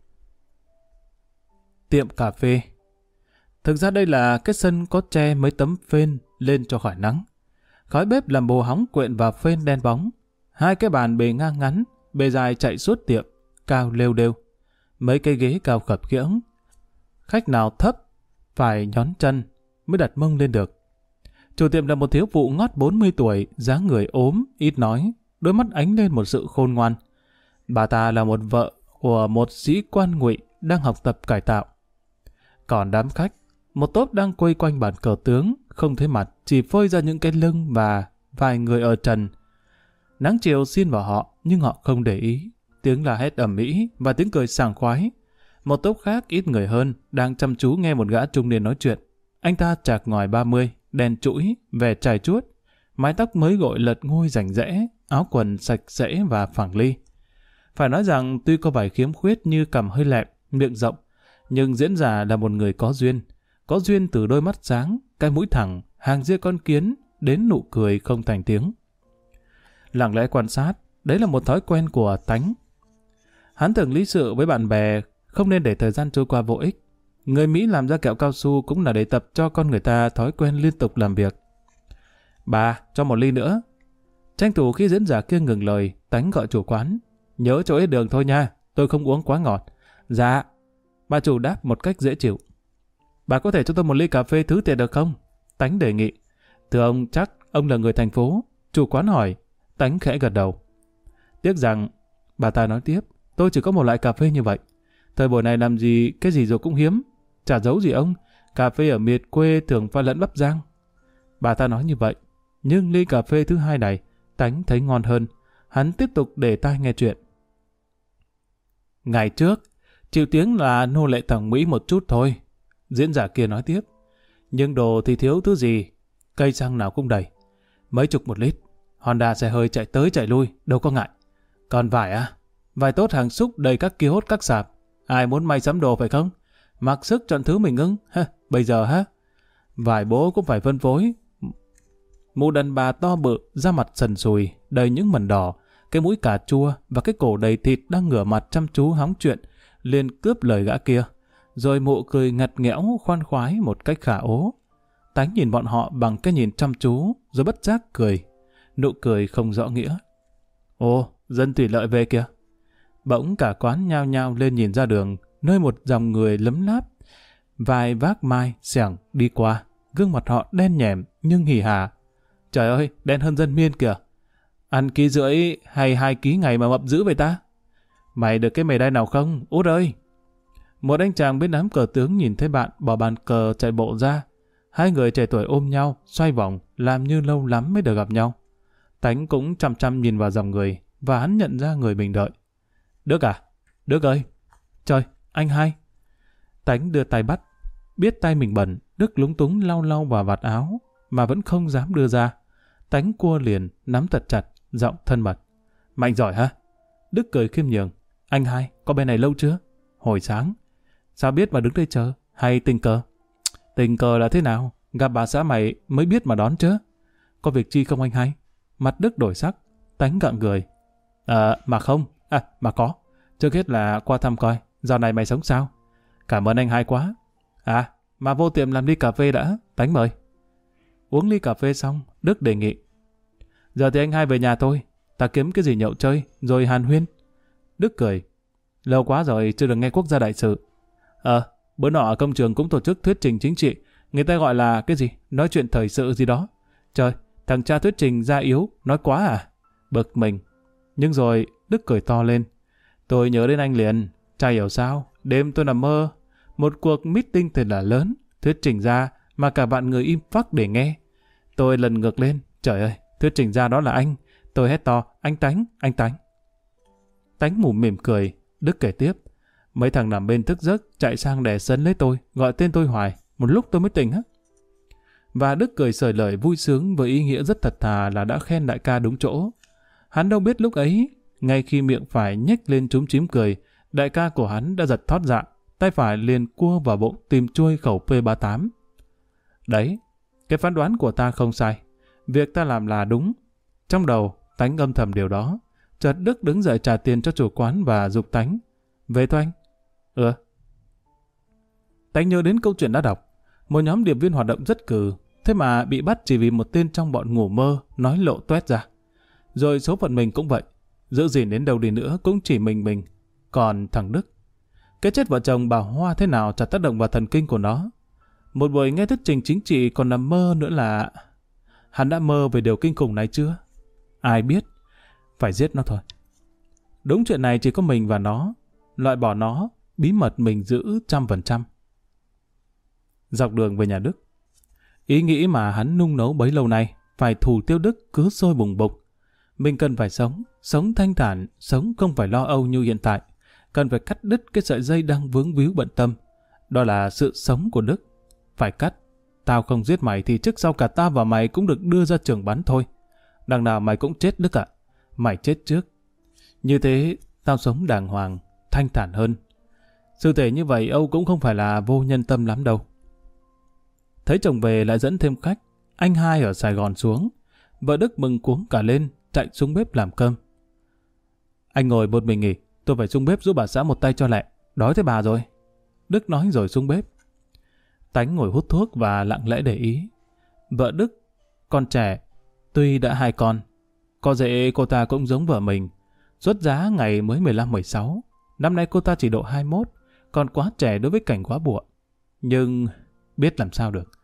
Tiệm cà phê. Thực ra đây là cái sân có che mấy tấm phên lên cho khỏi nắng. Khói bếp làm bồ hóng quện vào phên đen bóng. Hai cái bàn bề ngang ngắn, bề dài chạy suốt tiệm, cao lêu đêu. Mấy cái ghế cao khập khiễng. Khách nào thấp, phải nhón chân mới đặt mông lên được. Chủ tiệm là một thiếu phụ ngót 40 tuổi, dáng người ốm, ít nói, đôi mắt ánh lên một sự khôn ngoan. Bà ta là một vợ của một sĩ quan ngụy đang học tập cải tạo. Còn đám khách, một tốp đang quây quanh bàn cờ tướng, không thấy mặt, chỉ phơi ra những cái lưng và vài người ở trần. Nắng chiều xiên vào họ, nhưng họ không để ý. Tiếng la hét ầm ĩ và tiếng cười sảng khoái. Một tốp khác ít người hơn, đang chăm chú nghe một gã trung niên nói chuyện. Anh ta chạc ngòi 30, đen trũi, vẻ chài chuốt, mái tóc mới gội lật ngôi rành rẽ, áo quần sạch sẽ và phẳng ly. Phải nói rằng tuy có vài khiếm khuyết như cằm hơi lẹp, miệng rộng, nhưng diễn giả là một người có duyên từ đôi mắt sáng, cái mũi thẳng, hàng ria con kiến, đến nụ cười không thành tiếng. Lặng lẽ quan sát, đấy là một thói quen của Tánh. Hắn thường lý sự với bạn bè, không nên để thời gian trôi qua vô ích. Người Mỹ làm ra kẹo cao su cũng là để tập cho con người ta thói quen liên tục làm việc. Bà, cho một ly nữa. Tranh thủ khi diễn giả kia ngừng lời, Tánh gọi chủ quán. Nhớ cho ít đường thôi nha, tôi không uống quá ngọt. Dạ. Bà chủ đáp một cách dễ chịu. Bà có thể cho tôi một ly cà phê thứ tiền được không? Tánh đề nghị. Thưa ông, chắc ông là người thành phố. Chủ quán hỏi. Tánh khẽ gật đầu. Tiếc rằng, bà ta nói tiếp, tôi chỉ có một loại cà phê như vậy. Thời buổi này làm gì, cái gì rồi cũng hiếm. Chả giấu gì ông, cà phê ở miệt quê thường pha lẫn bắp rang. Bà ta nói như vậy, nhưng ly cà phê thứ hai này, Tánh thấy ngon hơn. Hắn tiếp tục để tai nghe chuyện. Ngày trước, chịu tiếng là nô lệ thẩm mỹ một chút thôi. Diễn giả kia nói tiếp. Nhưng đồ thì thiếu thứ gì, cây xăng nào cũng đầy. Mấy chục một lít, Honda xe hơi chạy tới chạy lui, đâu có ngại. Còn vải à? Vải tốt hàng xúc đầy các kiosk các sạp. Ai muốn may sắm đồ phải không? Mặc sức chọn thứ mình ưng. Bây giờ ha? Vải bố cũng phải phân phối. Mụ đàn bà to bự, da mặt sần sùi, đầy những mẩn đỏ, cái mũi cà chua và cái cổ đầy thịt đang ngửa mặt chăm chú hóng chuyện, liền cướp lời gã kia. Rồi mụ cười ngặt nghẽo khoan khoái một cách khả ố. Tánh nhìn bọn họ bằng cái nhìn chăm chú, rồi bất giác cười. Nụ cười không rõ nghĩa. Ồ, dân thủy lợi về kìa. Bỗng cả quán nhao nhao lên nhìn ra đường, nơi một dòng người lấm láp. Vài vác mai, xẻng đi qua, gương mặt họ đen nhẻm nhưng hỉ hả. Trời ơi, đen hơn dân miên kìa. Ăn ký rưỡi hay 2 ký ngày mà mập dữ vậy ta? Mày được cái mề đay nào không, Út ơi? Một anh chàng bên đám cờ tướng nhìn thấy bạn bỏ bàn cờ chạy bộ ra. Hai người trẻ tuổi ôm nhau, xoay vòng, làm như lâu lắm mới được gặp nhau. Tánh cũng chăm chăm nhìn vào dòng người, và hắn nhận ra người mình đợi. Đức à? Đức ơi! Trời, anh hai! Tánh đưa tay bắt. Biết tay mình bẩn, Đức lúng túng lau lau vào vạt áo, mà vẫn không dám đưa ra. Tánh cua liền, nắm thật chặt, giọng thân mật. Mạnh giỏi ha? Đức cười khiêm nhường. Anh hai, có bên này lâu chưa? Hồi sáng. Sao biết mà đứng đây chờ? Hay tình cờ? Tình cờ là thế nào? Gặp bà xã mày mới biết mà đón chứ? Có việc chi không anh hai? Mặt Đức đổi sắc. Tánh gặng cười. Mà không. Mà có. Trước hết là qua thăm coi. Dạo này mày sống sao? Cảm ơn anh hai quá. Mà vô tiệm làm ly cà phê đã. Tánh mời. Uống ly cà phê xong, Đức đề nghị. Giờ thì anh hai về nhà tôi. Ta kiếm cái gì nhậu chơi, rồi hàn huyên. Đức cười. Lâu quá rồi chưa được nghe quốc gia đại sự. Bữa nọ ở công trường cũng tổ chức thuyết trình chính trị. Người ta gọi là cái gì? Nói chuyện thời sự gì đó. Trời, thằng cha thuyết trình da yếu, nói quá à? Bực mình. Nhưng rồi, Đức cười to lên. Tôi nhớ đến anh liền. Chả hiểu sao, đêm tôi nằm mơ. Một cuộc meeting thật là lớn, thuyết trình ra mà cả vạn người im phắc để nghe. Tôi lần ngược lên. Trời ơi, thuyết trình ra đó là anh. Tôi hét to, anh Tánh, anh Tánh. Tánh mỉm mỉm cười. Đức kể tiếp. Mấy thằng nằm bên thức giấc chạy sang đè sấn lấy tôi, gọi tên tôi hoài. Một lúc tôi mới tỉnh á. Và Đức cười sởi lời vui sướng với ý nghĩa rất thật thà là đã khen đại ca đúng chỗ. Hắn đâu biết lúc ấy, ngay khi miệng phải nhếch lên chúm chím cười, đại ca của hắn đã giật thót dạ, tay phải liền cua vào bụng tìm chuôi khẩu P38. Đấy, cái phán đoán của ta không sai. Việc ta làm là đúng. Trong đầu, Tánh âm thầm điều đó. Chợt Đức đứng dậy trả tiền cho chủ quán và giục Tánh. Về thôi anh. Tánh nhớ đến câu chuyện đã đọc. Một nhóm điệp viên hoạt động rất cừ, thế mà bị bắt chỉ vì một tên trong bọn ngủ mơ nói lộ toét ra. Rồi số phận mình cũng vậy. Giữ gìn đến đâu đi nữa cũng chỉ mình. Còn thằng Đức, cái chết vợ chồng bà Hoa thế nào chả tác động vào thần kinh của nó. Một buổi nghe thuyết trình chính trị còn nằm mơ nữa là... Hắn đã mơ về điều kinh khủng này chưa? Ai biết? Phải giết nó thôi. Đúng chuyện này chỉ có mình và nó. Loại bỏ nó, bí mật mình giữ 100%. Dọc đường về nhà Đức, ý nghĩ mà hắn nung nấu bấy lâu nay, phải thủ tiêu Đức cứ sôi bùng bục. Mình cần phải sống thanh thản, sống không phải lo âu như hiện tại. Cần phải cắt đứt cái sợi dây đang vướng víu bận tâm. Đó là sự sống của Đức. Phải cắt. Tao không giết mày thì trước sau cả tao và mày cũng được đưa ra trường bắn thôi. Đằng nào mày cũng chết Đức ạ. Mày chết trước. Như thế, tao sống đàng hoàng, thanh thản hơn. Sự thể như vậy Âu cũng không phải là vô nhân tâm lắm đâu. Thấy chồng về lại dẫn thêm khách. Anh hai ở Sài Gòn xuống. Vợ Đức mừng cuống cả lên, chạy xuống bếp làm cơm. Anh ngồi một mình nghỉ. Tôi phải xuống bếp giúp bà xã một tay cho lẹ. Đói thế bà rồi. Đức nói rồi xuống bếp. Tánh ngồi hút thuốc và lặng lẽ để ý. Vợ Đức, con trẻ, tuy đã 2 con. Có dễ cô ta cũng giống vợ mình. Xuất giá ngày mới 15-16. Năm nay cô ta chỉ độ 21, còn quá trẻ đối với cảnh quá bụa. Nhưng biết làm sao được.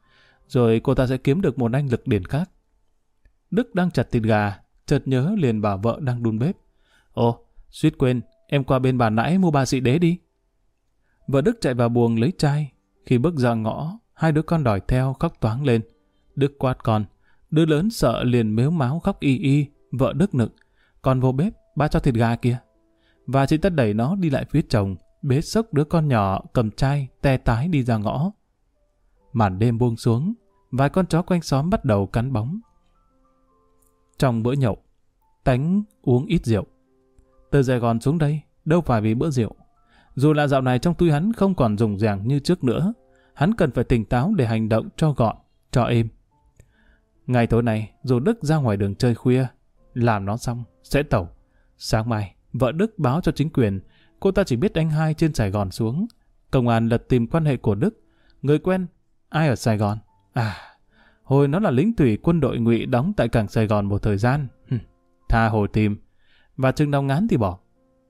rồi cô ta sẽ kiếm được một anh lực điển khác. Đức đang chặt thịt gà, chợt nhớ liền bảo vợ đang đun bếp. Ồ, suýt quên, em qua bên bà nãy mua 3 xị đế đi. Vợ Đức chạy vào buồng lấy chai. Khi bước ra ngõ, hai đứa con đòi theo khóc toáng lên. Đức quát con. Đứa lớn sợ liền mếu máo khóc y y. Vợ Đức nựng. Con vô bếp, ba cho thịt gà kia. Và chị ta đẩy nó đi lại phía chồng, bế xốc đứa con nhỏ cầm chai, te tái đi ra ngõ. Màn đêm buông xuống, vài con chó quanh xóm bắt đầu cắn bóng. Trong bữa nhậu, Tánh uống ít rượu. Từ Sài Gòn xuống đây, đâu phải vì bữa rượu. Dù là dạo này trong túi hắn không còn rủng ràng như trước nữa, hắn cần phải tỉnh táo để hành động cho gọn, cho êm. Ngày tối nay, dù Đức ra ngoài đường chơi khuya, làm nó xong, sẽ tẩu. Sáng mai, vợ Đức báo cho chính quyền, cô ta chỉ biết anh hai trên Sài Gòn xuống. Công an lật tìm quan hệ của Đức. Người quen, ai ở Sài Gòn? À, hồi nó là lính thủy quân đội Ngụy đóng tại cảng Sài Gòn một thời gian. Tha hồ tìm. Và chừng nào ngán thì bỏ.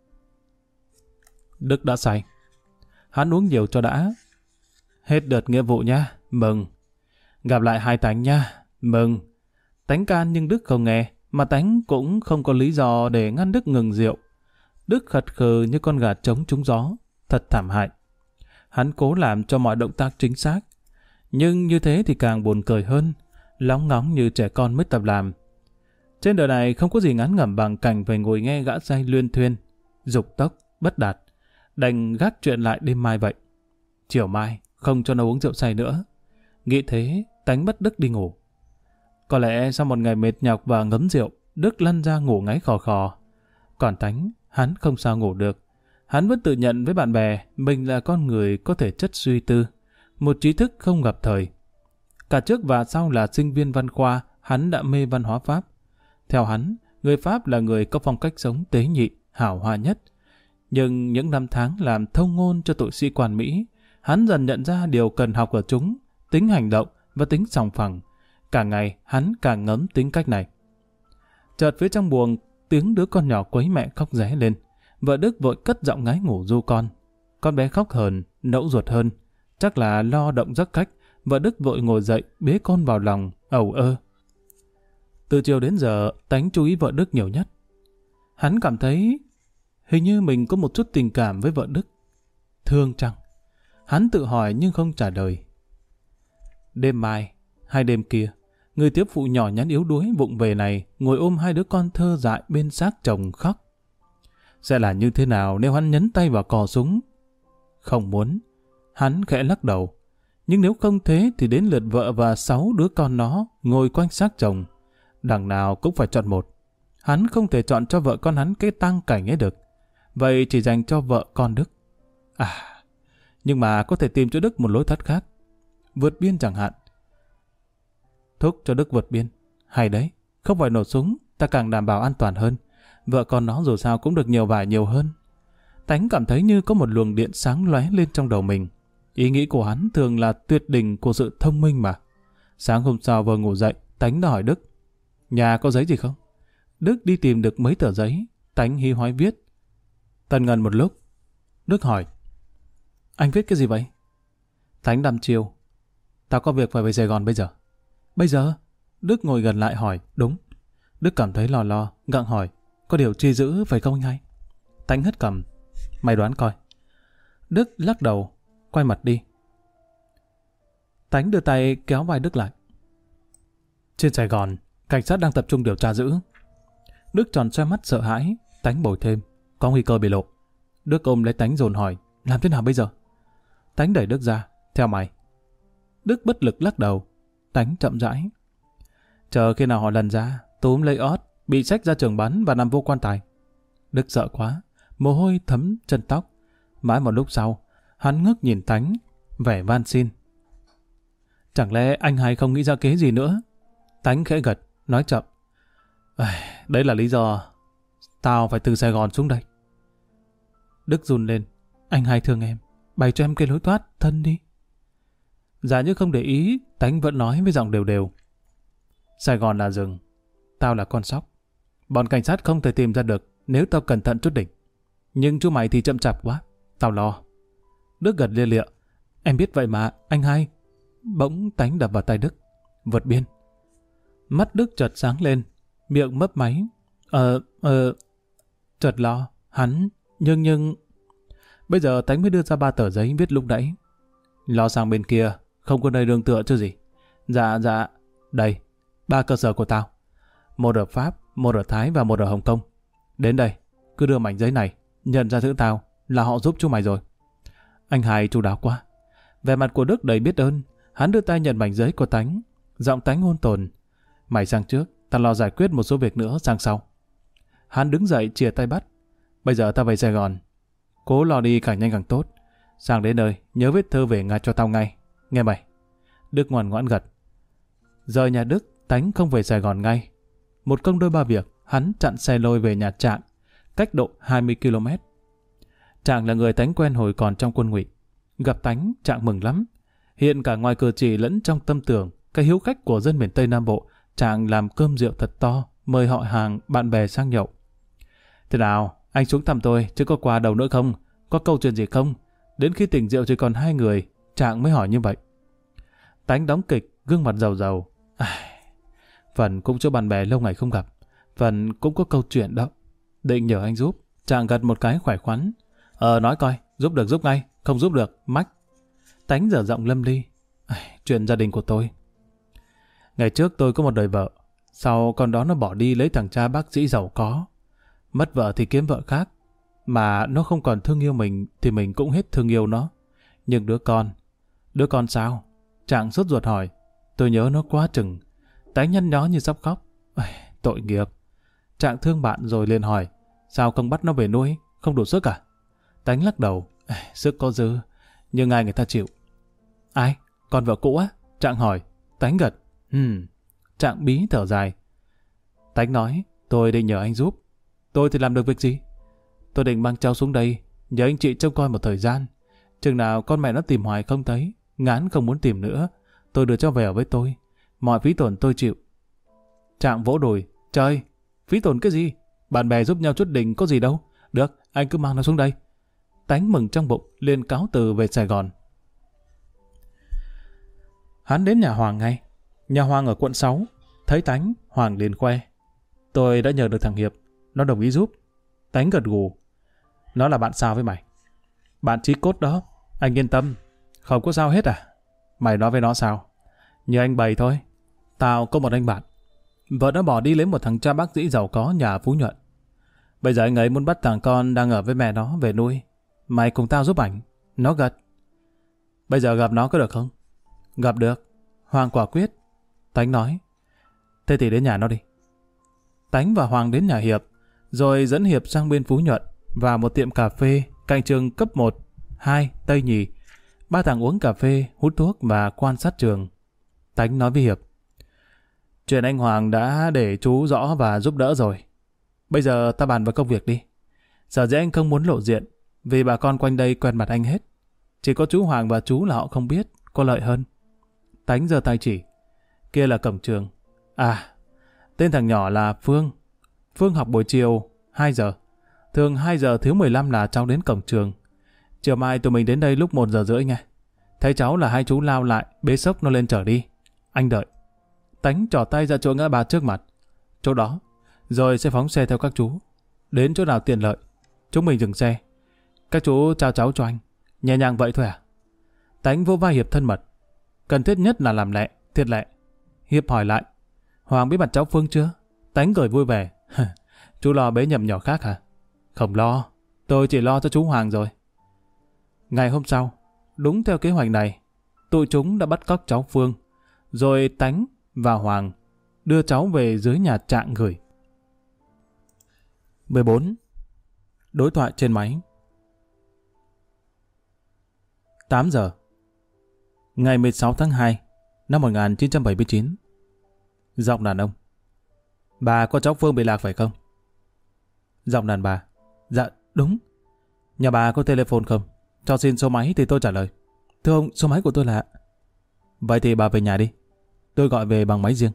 Đức đã say. Hắn uống nhiều cho đã. Hết đợt nghĩa vụ nha, mừng. Gặp lại hai Tánh nha, mừng. Tánh can nhưng Đức không nghe, mà Tánh cũng không có lý do để ngăn Đức ngừng rượu. Đức khật khờ như con gà trống trúng gió, thật thảm hại. Hắn cố làm cho mọi động tác chính xác, nhưng như thế thì càng buồn cười hơn, lóng ngóng như trẻ con mới tập làm. Trên đời này không có gì ngán ngẩm bằng cảnh phải ngồi nghe gã say luyên thuyên, dục tốc, bất đạt, đành gác chuyện lại đêm mai vậy. Chiều mai không cho nó uống rượu say nữa. Nghĩ thế, Tánh bắt Đức đi ngủ. Có lẽ sau một ngày mệt nhọc và ngấm rượu, Đức lăn ra ngủ ngáy khò khò. Còn Tánh, hắn không sao ngủ được. Hắn vẫn tự nhận với bạn bè mình là con người có thể chất suy tư, một trí thức không gặp thời. Cả trước và sau là sinh viên văn khoa, hắn đã mê văn hóa Pháp. Theo hắn, người Pháp là người có phong cách sống tế nhị, hảo hoa nhất. Nhưng những năm tháng làm thông ngôn cho tụi sĩ quan Mỹ, hắn dần nhận ra điều cần học ở chúng, tính hành động và tính sòng phẳng. Cả ngày hắn càng ngấm tính cách này. Chợt phía trong buồng, tiếng đứa con nhỏ quấy mẹ khóc ré lên. Vợ Đức vội cất giọng ngái ngủ ru con. Con bé khóc hờn, nẫu ruột hơn. Chắc là lo động giấc cách. Vợ Đức vội ngồi dậy, bế con vào lòng, ẩu ơ. Từ chiều đến giờ, Tánh chú ý vợ Đức nhiều nhất. Hắn cảm thấy hình như mình có một chút tình cảm với vợ Đức. Thương chăng? Hắn tự hỏi nhưng không trả lời. Đêm mai, hay đêm kia, người tiếp phụ nhỏ nhắn yếu đuối vụng về này ngồi ôm hai đứa con thơ dại bên xác chồng khóc. Sẽ là như thế nào nếu hắn nhấn tay vào cò súng? Không muốn. Hắn khẽ lắc đầu. Nhưng nếu không thế thì đến lượt vợ và 6 đứa con nó ngồi quanh xác chồng. Đằng nào cũng phải chọn một. Hắn không thể chọn cho vợ con hắn cái tang cảnh ấy được. Vậy chỉ dành cho vợ con Đức. À, nhưng mà có thể tìm cho Đức một lối thoát khác. Vượt biên chẳng hạn. Thúc cho Đức vượt biên. Hay đấy, không phải nổ súng, ta càng đảm bảo an toàn hơn. Vợ con nó dù sao cũng được nhiều vải nhiều hơn. Tánh cảm thấy như có một luồng điện sáng lóe lên trong đầu mình. Ý nghĩ của hắn thường là tuyệt đỉnh của sự thông minh mà. Sáng hôm sau vừa ngủ dậy, Tánh đã hỏi Đức. Nhà có giấy gì không? Đức đi tìm được mấy tờ giấy. Tánh hí hoái viết. Tần ngần một lúc. Đức hỏi. Anh viết cái gì vậy? Tánh đăm chiêu. Tao có việc phải về Sài Gòn bây giờ. Bây giờ? Đức ngồi gần lại hỏi. Đúng. Đức cảm thấy lo, gặng hỏi. Có điều chi giữ phải không anh hai? Tánh hất cằm. Mày đoán coi. Đức lắc đầu, quay mặt đi. Tánh đưa tay kéo vai Đức lại. Trên Sài Gòn, cảnh sát đang tập trung điều tra giữ. Đức tròn xoe mắt sợ hãi. Tánh bồi thêm. Có nguy cơ bị lộ. Đức ôm lấy Tánh dồn hỏi. Làm thế nào bây giờ? Tánh đẩy Đức ra. Theo mày. Đức bất lực lắc đầu. Tánh chậm rãi. Chờ khi nào họ lần ra, túm lấy ót, bị xách ra trường bắn và nằm vô quan tài. Đức sợ quá, mồ hôi thấm chân tóc. Mãi một lúc sau, hắn ngước nhìn Tánh, vẻ van xin. Chẳng lẽ anh hai không nghĩ ra kế gì nữa? Tánh khẽ gật, nói chậm. Đấy là lý do tao phải từ Sài Gòn xuống đây. Đức run lên. Anh hai thương em, bày cho em cái lối thoát thân đi. Giả như không để ý, Tánh vẫn nói với giọng đều đều. Sài Gòn là rừng, tao là con sóc. Bọn cảnh sát không thể tìm ra được nếu tao cẩn thận chút đỉnh. Nhưng chú mày thì chậm chạp quá, tao lo. Đức gật lia lịa. Em biết vậy mà, anh hai. bỗng Tánh đập vào tay Đức. Vượt biên. Mắt Đức chợt sáng lên, miệng mấp máy. Chợt lo, hắn, nhưng... Bây giờ Tánh mới đưa ra 3 tờ giấy viết lúc nãy. Lo sang bên kia, không có nơi nương tựa chứ gì. Dạ, đây, 3 cơ sở của tao. 1 ở Pháp, 1 ở Thái và 1 ở Hồng Kông. Đến đây, cứ đưa mảnh giấy này, nhận ra chữ tao là họ giúp chúng mày rồi. Anh Hai chu đáo quá. Vẻ mặt của Đức đầy biết ơn, hắn đưa tay nhận mảnh giấy của Tánh. Giọng Tánh ôn tồn. Mày sang trước, tao lo giải quyết một số việc nữa sang sau. Hắn đứng dậy chìa tay bắt. Bây giờ tao về Sài Gòn. Cố lo đi càng nhanh càng tốt. Sang đến nơi, nhớ viết thư về Nga cho tao ngay. Nghe mày. Đức ngoan ngoãn gật. Rời nhà Đức, Tánh không về Sài Gòn ngay. Một công đôi 3 việc, hắn chặn xe lôi về nhà Trạng, cách độ 20 km. Trạng là người Tánh quen hồi còn trong quân ngụy. Gặp Tánh, Trạng mừng lắm. Hiện cả ngoài cử chỉ lẫn trong tâm tưởng, cái hiếu khách của dân miền Tây Nam Bộ, Trạng làm cơm rượu thật to, mời họ hàng, bạn bè sang nhậu. Thế nào, anh xuống thăm tôi, chứ có quà đâu nữa không? Có câu chuyện gì không? Đến khi tỉnh rượu chỉ còn 2 người, Trạng mới hỏi như vậy. Tánh đóng kịch, gương mặt rầu rầu. Phần cũng cho bạn bè lâu ngày không gặp, phần cũng có câu chuyện đó. Định nhờ anh giúp. Trạng gật một cái khỏe khoắn. Nói coi, giúp được giúp ngay, không giúp được, mách. Tánh dở giọng lâm ly. Chuyện gia đình của tôi. Ngày trước tôi có một đời vợ, sau con đó nó bỏ đi lấy thằng cha bác sĩ giàu có. Mất vợ thì kiếm vợ khác, mà nó không còn thương yêu mình thì mình cũng hết thương yêu nó. Nhưng đứa con sao? Trạng sốt ruột hỏi. Tôi nhớ nó quá chừng. Tánh nhăn nhó như sắp khóc. Tội nghiệp. Trạng thương bạn rồi liền hỏi. Sao không bắt nó về nuôi? Không đủ sức à? Tánh lắc đầu. Sức có dư, nhưng ai người ta chịu. Ai? Con vợ cũ á? Trạng hỏi. Tánh gật. Trạng bí thở dài. Tánh nói. Tôi định nhờ anh giúp. Tôi thì làm được việc gì? Tôi định mang cháu xuống đây, nhờ anh chị trông coi một thời gian. Chừng nào con mẹ nó tìm hoài không thấy, ngán không muốn tìm nữa, tôi đưa cháu về ở với tôi. Mọi phí tổn tôi chịu. Trạng vỗ đùi. Trời, phí tổn cái gì? Bạn bè giúp nhau chút đỉnh có gì đâu. Được, anh cứ mang nó xuống đây. Tánh mừng trong bụng, liền cáo từ về Sài Gòn. Hắn đến nhà Hoàng ngay. Nhà Hoàng ở quận 6. Thấy Tánh, Hoàng liền khoe. Tôi đã nhờ được thằng Hiệp, nó đồng ý giúp. Tánh gật gù. Nó là bạn sao với mày? Bạn chí cốt đó. Anh yên tâm. Không có sao hết à? Mày nói với nó sao? Như anh bày thôi. Tao có một anh bạn. Vợ nó bỏ đi lấy một thằng cha bác sĩ giàu có nhà Phú Nhuận. Bây giờ anh ấy muốn bắt thằng con đang ở với mẹ nó về nuôi. Mày cùng tao giúp ảnh. Nó gật. Bây giờ gặp nó có được không? Gặp được. Hoàng quả quyết. Tánh nói. Thế thì đến nhà nó đi. Tánh và Hoàng đến nhà Hiệp, rồi dẫn Hiệp sang bên Phú Nhuận, vào một tiệm cà phê cạnh trường cấp 1, 2, Tây Nhì. 3 thằng uống cà phê, hút thuốc và quan sát trường. Tánh nói với Hiệp. Chuyện anh Hoàng đã để chú rõ và giúp đỡ rồi. Bây giờ ta bàn vào công việc đi. Sở dĩ anh không muốn lộ diện, vì bà con quanh đây quen mặt anh hết. Chỉ có chú Hoàng và chú là họ không biết, có lợi hơn. Tánh giơ tay chỉ. Kia là cổng trường. Tên thằng nhỏ là Phương. Phương học buổi chiều 2 giờ. Thường 2 giờ thiếu 15 là cháu đến cổng trường. Chiều mai tụi mình đến đây lúc 1 giờ rưỡi nghe. Thấy cháu là hai chú lao lại, bế xốc nó lên chở đi. Anh đợi. Tánh trỏ tay ra chỗ ngã ba trước mặt. Chỗ đó. Rồi sẽ phóng xe theo các chú. Đến chỗ nào tiện lợi. Chúng mình dừng xe. Các chú chào cháu cho anh. Nhẹ nhàng vậy thôi à? Tánh vỗ vai Hiệp thân mật. Cần thiết nhất là làm lẹ, thiệt lẹ. Hiệp hỏi lại. Hoàng biết mặt cháu Phương chưa? Tánh cười vui vẻ. Chú lo bế nhầm nhỏ khác hả? Không lo. Tôi chỉ lo cho chú Hoàng rồi. Ngày hôm sau, đúng theo kế hoạch này, tụi chúng đã bắt cóc cháu Phương. Rồi Tánh và Hoàng đưa cháu về dưới nhà Trạng gửi. 14. Đối thoại trên máy. 8 giờ. Ngày 16 tháng 2 năm 1979. Giọng đàn ông. Bà có cháu Phương bị lạc phải không? Giọng đàn bà. Dạ, đúng. Nhà bà có telephone không? Cho xin số máy thì tôi trả lời. Thưa ông, số máy của tôi là... Vậy thì bà về nhà đi. Tôi gọi về bằng máy riêng.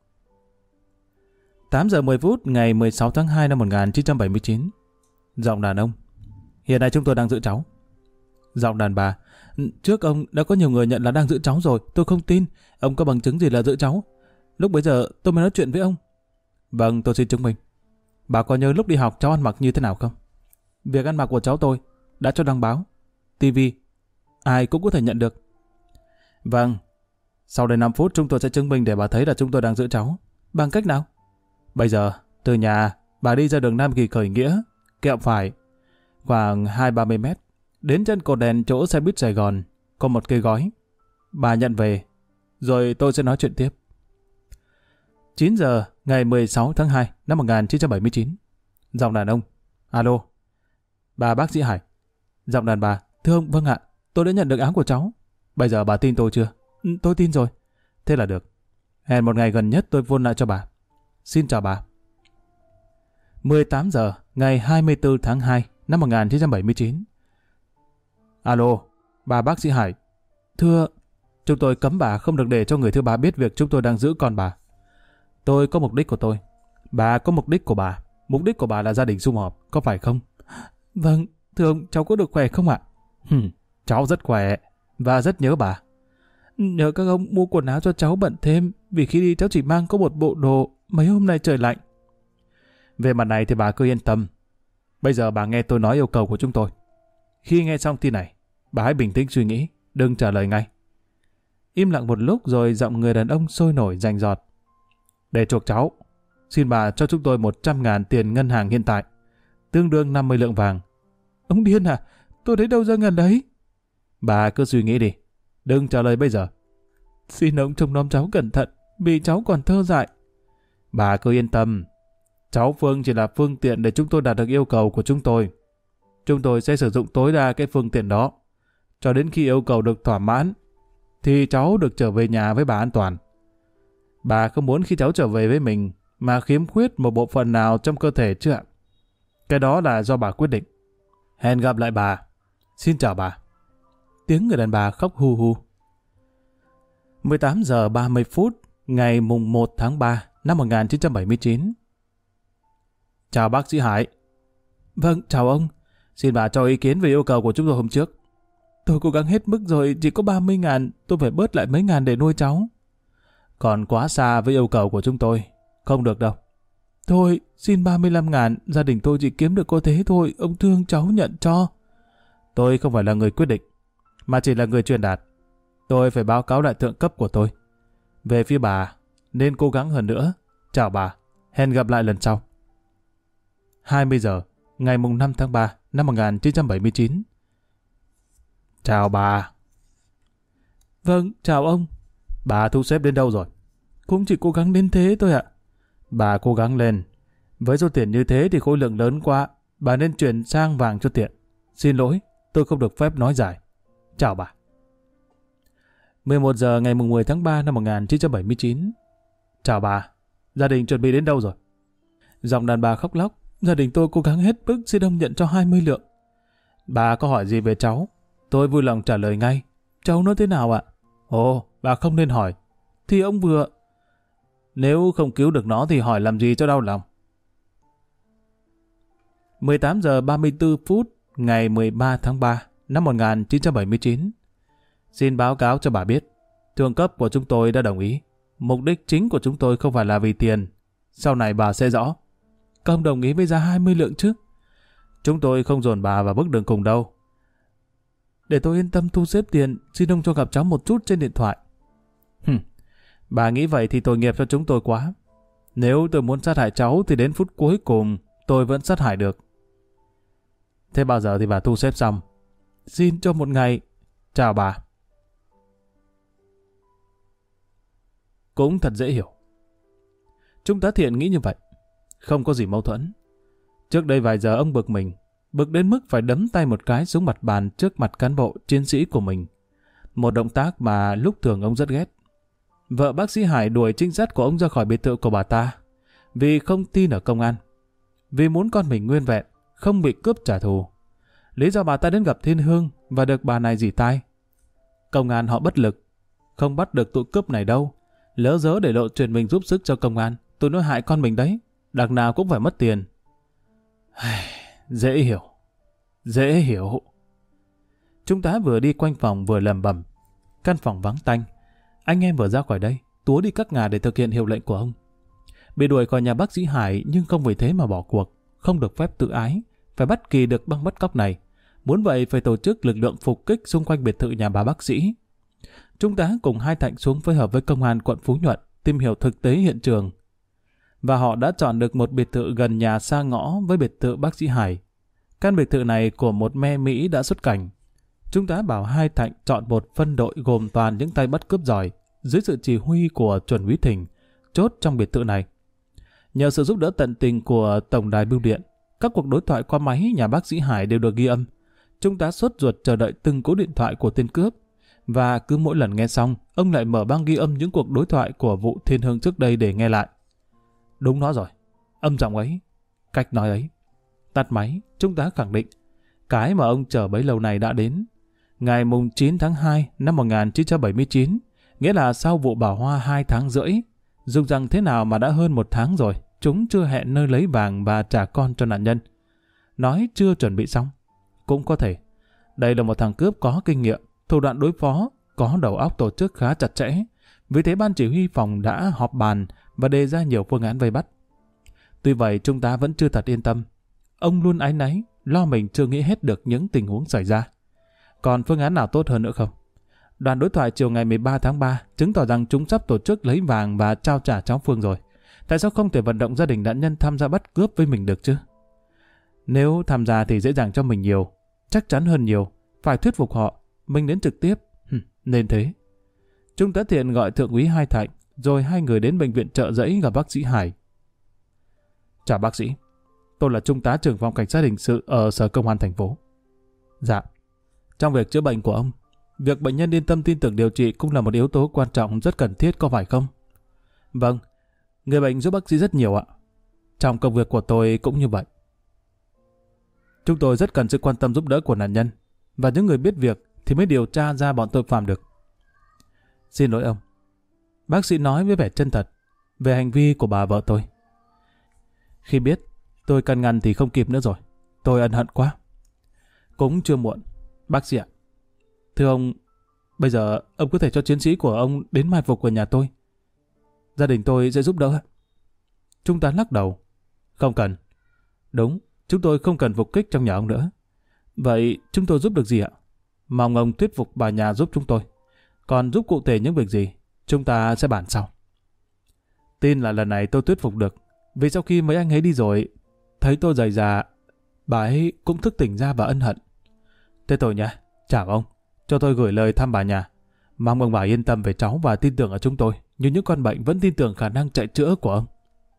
8 giờ 10 phút ngày 16 tháng 2 năm 1979. Giọng đàn ông. Hiện nay chúng tôi đang giữ cháu. Giọng đàn bà. Trước ông đã có nhiều người nhận là đang giữ cháu rồi, tôi không tin. Ông có bằng chứng gì là giữ cháu? Lúc bấy giờ tôi mới nói chuyện với ông. Vâng, tôi xin chứng minh. Bà có nhớ lúc đi học cháu ăn mặc như thế nào không? Việc ăn mặc của cháu tôi đã cho đăng báo, tivi, ai cũng có thể nhận được. Vâng, sau đây 5 phút chúng tôi sẽ chứng minh để bà thấy là chúng tôi đang giữ cháu. Bằng cách nào? Bây giờ, từ nhà, bà đi ra đường Nam Kỳ khởi nghĩa, kẹo phải, khoảng 20-30 mét, đến chân cột đèn chỗ xe buýt Sài Gòn, có một cây gói. Bà nhận về, rồi tôi sẽ nói chuyện tiếp. 9 giờ ngày 16 tháng 2 năm 1979. Giọng đàn ông. Alo. Bà bác sĩ Hải. Giọng đàn bà. Thưa ông, vâng ạ, tôi đã nhận được áo của cháu. Bây giờ bà tin tôi chưa? Tôi tin rồi. Thế là được. Hẹn một ngày gần nhất tôi phone lại cho bà. Xin chào bà. 18 giờ ngày 24 tháng 2 năm 1979. Alo, bà bác sĩ Hải. Thưa, chúng tôi cấm bà không được để cho người thứ ba biết việc chúng tôi đang giữ con bà. Tôi có mục đích của tôi. Bà có mục đích của bà. Mục đích của bà là gia đình sum họp, có phải không? Vâng, thưa ông, cháu có được khỏe không ạ? Cháu rất khỏe và rất nhớ bà. Nhờ các ông mua quần áo cho cháu bận thêm, vì khi đi cháu chỉ mang có một bộ đồ, mấy hôm nay trời lạnh. Về mặt này thì bà cứ yên tâm. Bây giờ bà nghe tôi nói yêu cầu của chúng tôi. Khi nghe xong tin này, bà hãy bình tĩnh suy nghĩ, đừng trả lời ngay. Im lặng một lúc rồi giọng người đàn ông sôi nổi rành rọt. Để chuộc cháu, xin bà cho chúng tôi 100.000 tiền ngân hàng hiện tại, tương đương 50 lượng vàng. Ông điên à? Tôi thấy đâu ra ngần đấy? Bà cứ suy nghĩ đi, đừng trả lời bây giờ. Xin ông trông nom cháu cẩn thận, vì cháu còn thơ dại. Bà cứ yên tâm, cháu Phương chỉ là phương tiện để chúng tôi đạt được yêu cầu của chúng tôi. Chúng tôi sẽ sử dụng tối đa cái phương tiện đó. Cho đến khi yêu cầu được thỏa mãn, thì cháu được trở về nhà với bà an toàn. Bà không muốn khi cháu trở về với mình mà khiếm khuyết một bộ phận nào trong cơ thể chứ ạ? Cái đó là do bà quyết định. Hẹn gặp lại bà. Xin chào bà. Tiếng người đàn bà khóc hu hu. 18 giờ 30 phút ngày mùng 1 tháng 3 năm 1979. Chào bác sĩ Hải. Vâng, chào ông. Xin bà cho ý kiến về yêu cầu của chúng tôi hôm trước. Tôi cố gắng hết mức rồi, chỉ có 30.000, tôi phải bớt lại mấy ngàn để nuôi cháu. Còn quá xa với yêu cầu của chúng tôi, không được đâu. Thôi, xin 35.000, gia đình tôi chỉ kiếm được có thế thôi, ông thương cháu nhận cho. Tôi không phải là người quyết định, mà chỉ là người truyền đạt. Tôi phải báo cáo lại thượng cấp của tôi. Về phía bà, nên cố gắng hơn nữa. Chào bà, hẹn gặp lại lần sau. 20 giờ, ngày mùng 5 tháng 3 năm 1979. Chào bà. Vâng, chào ông. Bà thu xếp đến đâu rồi? Cũng chỉ cố gắng đến thế thôi ạ. Bà cố gắng lên. Với số tiền như thế thì khối lượng lớn quá. Bà nên chuyển sang vàng cho tiện. Xin lỗi, tôi không được phép nói dài. Chào bà. 11 giờ ngày mùng 10 tháng 3 năm 1979. Chào bà. Gia đình chuẩn bị đến đâu rồi? Giọng đàn bà khóc lóc. Gia đình tôi cố gắng hết mức, xin ông nhận cho 20 lượng. Bà có hỏi gì về cháu? Tôi vui lòng trả lời ngay. Cháu nó thế nào ạ? Ồ, bà không nên hỏi. Thì ông vừa... Nếu không cứu được nó thì hỏi làm gì cho đau lòng. 18 giờ 34 phút ngày 13 tháng 3 năm 1979. Xin báo cáo cho bà biết, thượng cấp của chúng tôi đã đồng ý. Mục đích chính của chúng tôi không phải là vì tiền. Sau này bà sẽ rõ. Không đồng ý với giá 20 lượng chứ? Chúng tôi không dồn bà vào bước đường cùng đâu. Để tôi yên tâm thu xếp tiền, xin ông cho gặp cháu một chút trên điện thoại. Bà nghĩ vậy thì tội nghiệp cho chúng tôi quá. Nếu tôi muốn sát hại cháu thì đến phút cuối cùng tôi vẫn sát hại được. Thế bao giờ thì bà thu xếp xong? Xin cho một ngày. Chào bà. Cũng thật dễ hiểu. Trung tá Thiện nghĩ như vậy. Không có gì mâu thuẫn. Trước đây vài giờ ông bực mình. Bực đến mức phải đấm tay một cái xuống mặt bàn trước mặt cán bộ chiến sĩ của mình. Một động tác mà lúc thường ông rất ghét. Vợ bác sĩ Hải đuổi trinh sát của ông ra khỏi biệt thự của bà ta. Vì không tin ở công an. Vì muốn con mình nguyên vẹn, không bị cướp trả thù. Lý do bà ta đến gặp Thiên Hương và được bà này dỉ tai. Công an họ bất lực. Không bắt được tụi cướp này đâu. Lỡ dớ để lộ chuyện mình giúp sức cho công an. Tụi nó hại con mình đấy. Đằng nào cũng phải mất tiền. Dễ hiểu. Dễ hiểu. Trung tá vừa đi quanh phòng vừa lẩm bẩm. Căn phòng vắng tanh. Anh em vừa ra khỏi đây, túa đi các ngả để thực hiện hiệu lệnh của ông. Bị đuổi khỏi nhà bác sĩ Hải nhưng không vì thế mà bỏ cuộc. Không được phép tự ái, phải bắt kỳ được băng bắt cóc này. Muốn vậy phải tổ chức lực lượng phục kích xung quanh biệt thự nhà bà bác sĩ. Trung tá cùng Hai Thạnh xuống phối hợp với công an quận Phú Nhuận tìm hiểu thực tế hiện trường. Và họ đã chọn được một biệt thự gần nhà xa ngõ với biệt thự bác sĩ Hải. Căn biệt thự này của một me Mỹ đã xuất cảnh. Trung tá bảo Hai Thạnh chọn một phân đội gồm toàn những tay bắt cướp giỏi dưới sự chỉ huy của chuẩn úy Thình chốt trong biệt thự này. Nhờ sự giúp đỡ tận tình của tổng đài bưu điện, các cuộc đối thoại qua máy nhà bác sĩ Hải đều được ghi âm. Trung tá sốt ruột chờ đợi từng cú điện thoại của tên cướp. Và cứ mỗi lần nghe xong, ông lại mở băng ghi âm những cuộc đối thoại của vụ Thiên Hương trước đây để nghe lại. Đúng nó rồi. Âm giọng ấy, cách nói ấy. Tắt máy, Trung tá khẳng định cái mà ông chờ bấy lâu này đã đến. Ngày mùng 9 tháng 2 năm 1979, nghĩa là sau vụ Bảo Hoa 2 tháng rưỡi. Dùng rằng thế nào mà đã hơn 1 tháng rồi, chúng chưa hẹn nơi lấy vàng và trả con cho nạn nhân. Nói chưa chuẩn bị xong. Cũng có thể. Đây là một thằng cướp có kinh nghiệm, thủ đoạn đối phó, có đầu óc tổ chức khá chặt chẽ. Vì thế ban chỉ huy phòng đã họp bàn và đề ra nhiều phương án vây bắt. Tuy vậy Trung tá vẫn chưa thật yên tâm. Ông luôn áy náy, lo mình chưa nghĩ hết được những tình huống xảy ra. Còn phương án nào tốt hơn nữa không? Đoàn đối thoại chiều ngày 13 tháng 3 chứng tỏ rằng chúng sắp tổ chức lấy vàng và trao trả cháu Phương rồi. Tại sao không thể vận động gia đình nạn nhân tham gia bắt cướp với mình được chứ? Nếu tham gia thì dễ dàng cho mình nhiều, chắc chắn hơn nhiều. Phải thuyết phục họ, mình đến trực tiếp. Nên thế. Trung tá Thiện gọi thượng úy Hai Thạnh, rồi hai người đến bệnh viện Chợ Giẫy gặp bác sĩ Hải. Chào bác sĩ, tôi là Trung tá trưởng phòng cảnh sát hình sự ở Sở Công an thành phố. Dạ. Trong việc chữa bệnh của ông, việc bệnh nhân yên tâm tin tưởng điều trị cũng là một yếu tố quan trọng rất cần thiết, có phải không? Vâng, người bệnh giúp bác sĩ rất nhiều ạ. Trong công việc của tôi cũng như vậy. Chúng tôi rất cần sự quan tâm giúp đỡ của nạn nhân, và những người biết việc thì mới điều tra ra bọn tội phạm được. Xin lỗi ông. Bác sĩ nói với vẻ chân thật về hành vi của bà vợ tôi. Khi biết tôi can ngăn thì không kịp nữa rồi. Tôi ân hận quá. Cũng chưa muộn. Bác sĩ ạ. Thưa ông, bây giờ ông có thể cho chiến sĩ của ông đến mai phục ở nhà tôi. Gia đình tôi sẽ giúp đỡ. Trung tá lắc đầu. Không cần. Đúng, chúng tôi không cần phục kích trong nhà ông nữa. Vậy chúng tôi giúp được gì ạ? Mong ông thuyết phục bà nhà giúp chúng tôi. Còn giúp cụ thể những việc gì, chúng ta sẽ bàn sau. Tin là lần này tôi thuyết phục được. Vì sau khi mấy anh ấy đi rồi, thấy tôi dày già, bà ấy cũng thức tỉnh ra và ân hận. Thế tôi nhé, chào ông. Cho tôi gửi lời thăm bà nhà. Mong ông bà yên tâm về cháu và tin tưởng ở chúng tôi, như những con bệnh vẫn tin tưởng khả năng chạy chữa của ông.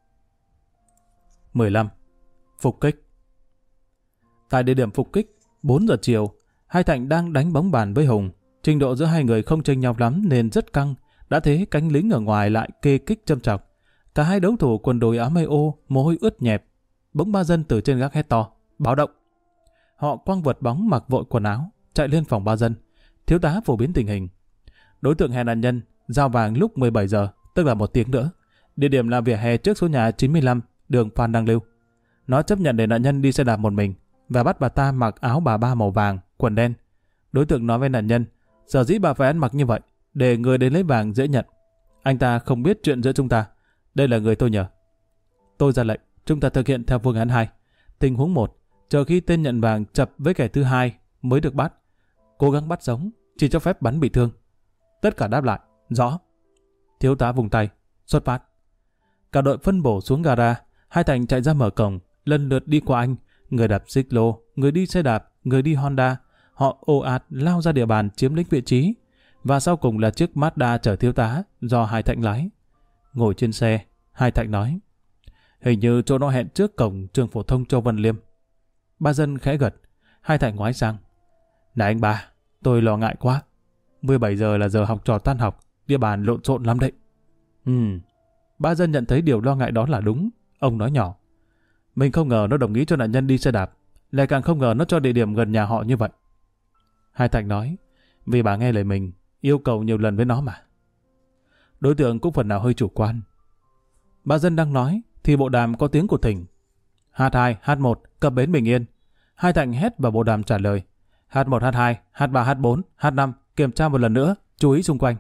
15. Phục kích. Tại địa điểm phục kích, 4 giờ chiều, Hai Thạnh đang đánh bóng bàn với Hùng. Trình độ giữa hai người không chênh nhau lắm nên rất căng. Đã thế cánh lính ở ngoài lại kê kích châm chọc. Cả hai đấu thủ quần đùi áo may ô, mồ hôi ướt nhẹp. Bỗng ba dân từ trên gác hét to, báo động. Họ quăng vật bóng mặc vội quần áo, chạy lên phòng ba dân. Thiếu tá phổ biến tình hình. Đối tượng hẹn nạn nhân giao vàng lúc 17 giờ, tức là 1 tiếng nữa. Địa điểm là vỉa hè trước số nhà 95, đường Phan Đăng Lưu. Nó chấp nhận để nạn nhân đi xe đạp một mình và bắt bà ta mặc áo bà ba màu vàng, quần đen. Đối tượng nói với nạn nhân, sở dĩ bà phải ăn mặc như vậy, để người đến lấy vàng dễ nhận. Anh ta không biết chuyện giữa chúng ta. Đây là người tôi nhờ. Tôi ra lệnh, chúng ta thực hiện theo phương án 2. Tình huống 1, chờ khi tên nhận vàng chập với kẻ thứ hai mới được bắt. Cố gắng bắt sống, chỉ cho phép bắn bị thương. Tất cả đáp lại, rõ. Thiếu tá vùng tay, xuất phát. Cả đội phân bổ xuống gara, Hai Thạnh chạy ra mở cổng, lần lượt đi qua anh, người đạp xích lô, người đi xe đạp, người đi Honda. Họ ồ ạt lao ra địa bàn chiếm lĩnh vị trí, và sau cùng là chiếc Mazda chở thiếu tá do Hai Thạnh lái. Ngồi trên xe, Hai Thạnh nói, hình như chỗ nó hẹn trước cổng trường phổ thông Châu Văn Liêm. Ba dân khẽ gật. Hai Thạnh ngoái sang, này anh ba, tôi lo ngại quá. 17 giờ là giờ học trò tan học, địa bàn lộn xộn lắm đấy. Ba dân nhận thấy điều lo ngại đó là đúng. Ông nói nhỏ, mình không ngờ nó đồng ý cho nạn nhân đi xe đạp, lại càng không ngờ nó cho địa điểm gần nhà họ như vậy. Hai Thạnh nói, vì bà nghe lời mình, yêu cầu nhiều lần với nó mà. Đối tượng cũng phần nào hơi chủ quan. Ba dân đang nói thì bộ đàm có tiếng của Thỉnh. H2, H1, cập bến Bình Yên. Hai Thạnh hét vào bộ đàm trả lời. H1, H2, H3, H4, H5, kiểm tra một lần nữa, chú ý xung quanh.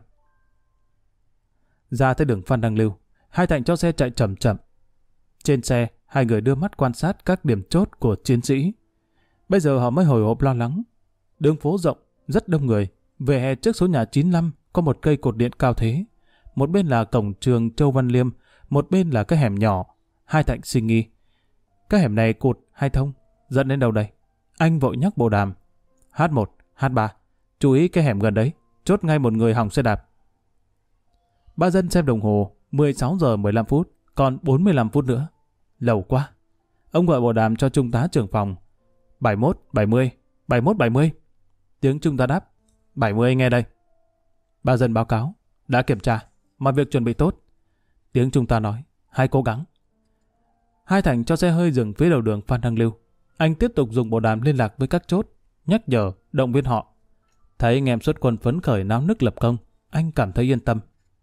Ra tới đường Phan Đăng Lưu, hai Thạnh cho xe chạy chậm chậm. Trên xe, hai người đưa mắt quan sát các điểm chốt của chiến sĩ. Bây giờ họ mới hồi hộp lo lắng. Đường phố rộng, rất đông người. Về hè trước số nhà 95 có một cây cột điện cao thế. Một bên là cổng trường Châu Văn Liêm, một bên là cái hẻm nhỏ. Hai Thạnh suy nghi. Cái hẻm này cụt hay thông? Dẫn đến đâu đây? Anh vội nhắc bộ đàm. H1, H3, chú ý cái hẻm gần đấy, chốt ngay một người hỏng xe đạp. Ba Dân xem đồng hồ, 16 giờ 15 phút, còn 45 phút nữa. Lâu quá. Ông gọi bộ đàm cho trung tá trưởng phòng. 71, 70, 71, 70. Tiếng trung tá đáp. 70 nghe đây. Ba Dân báo cáo. Đã kiểm tra, mọi việc chuẩn bị tốt. Tiếng trung tá nói. Hãy cố gắng. Hai Thạnh cho xe hơi dừng phía đầu đường Phan Đăng Lưu. Anh tiếp tục dùng bộ đàm liên lạc với các chốt, nhắc nhở, động viên họ. Thấy anh em xuất quân phấn khởi náo nức lập công, anh cảm thấy yên tâm.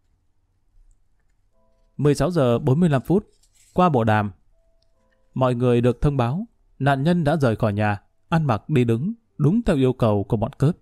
16 giờ 45 phút, qua bộ đàm. Mọi người được thông báo, nạn nhân đã rời khỏi nhà, ăn mặc đi đứng, đúng theo yêu cầu của bọn cướp.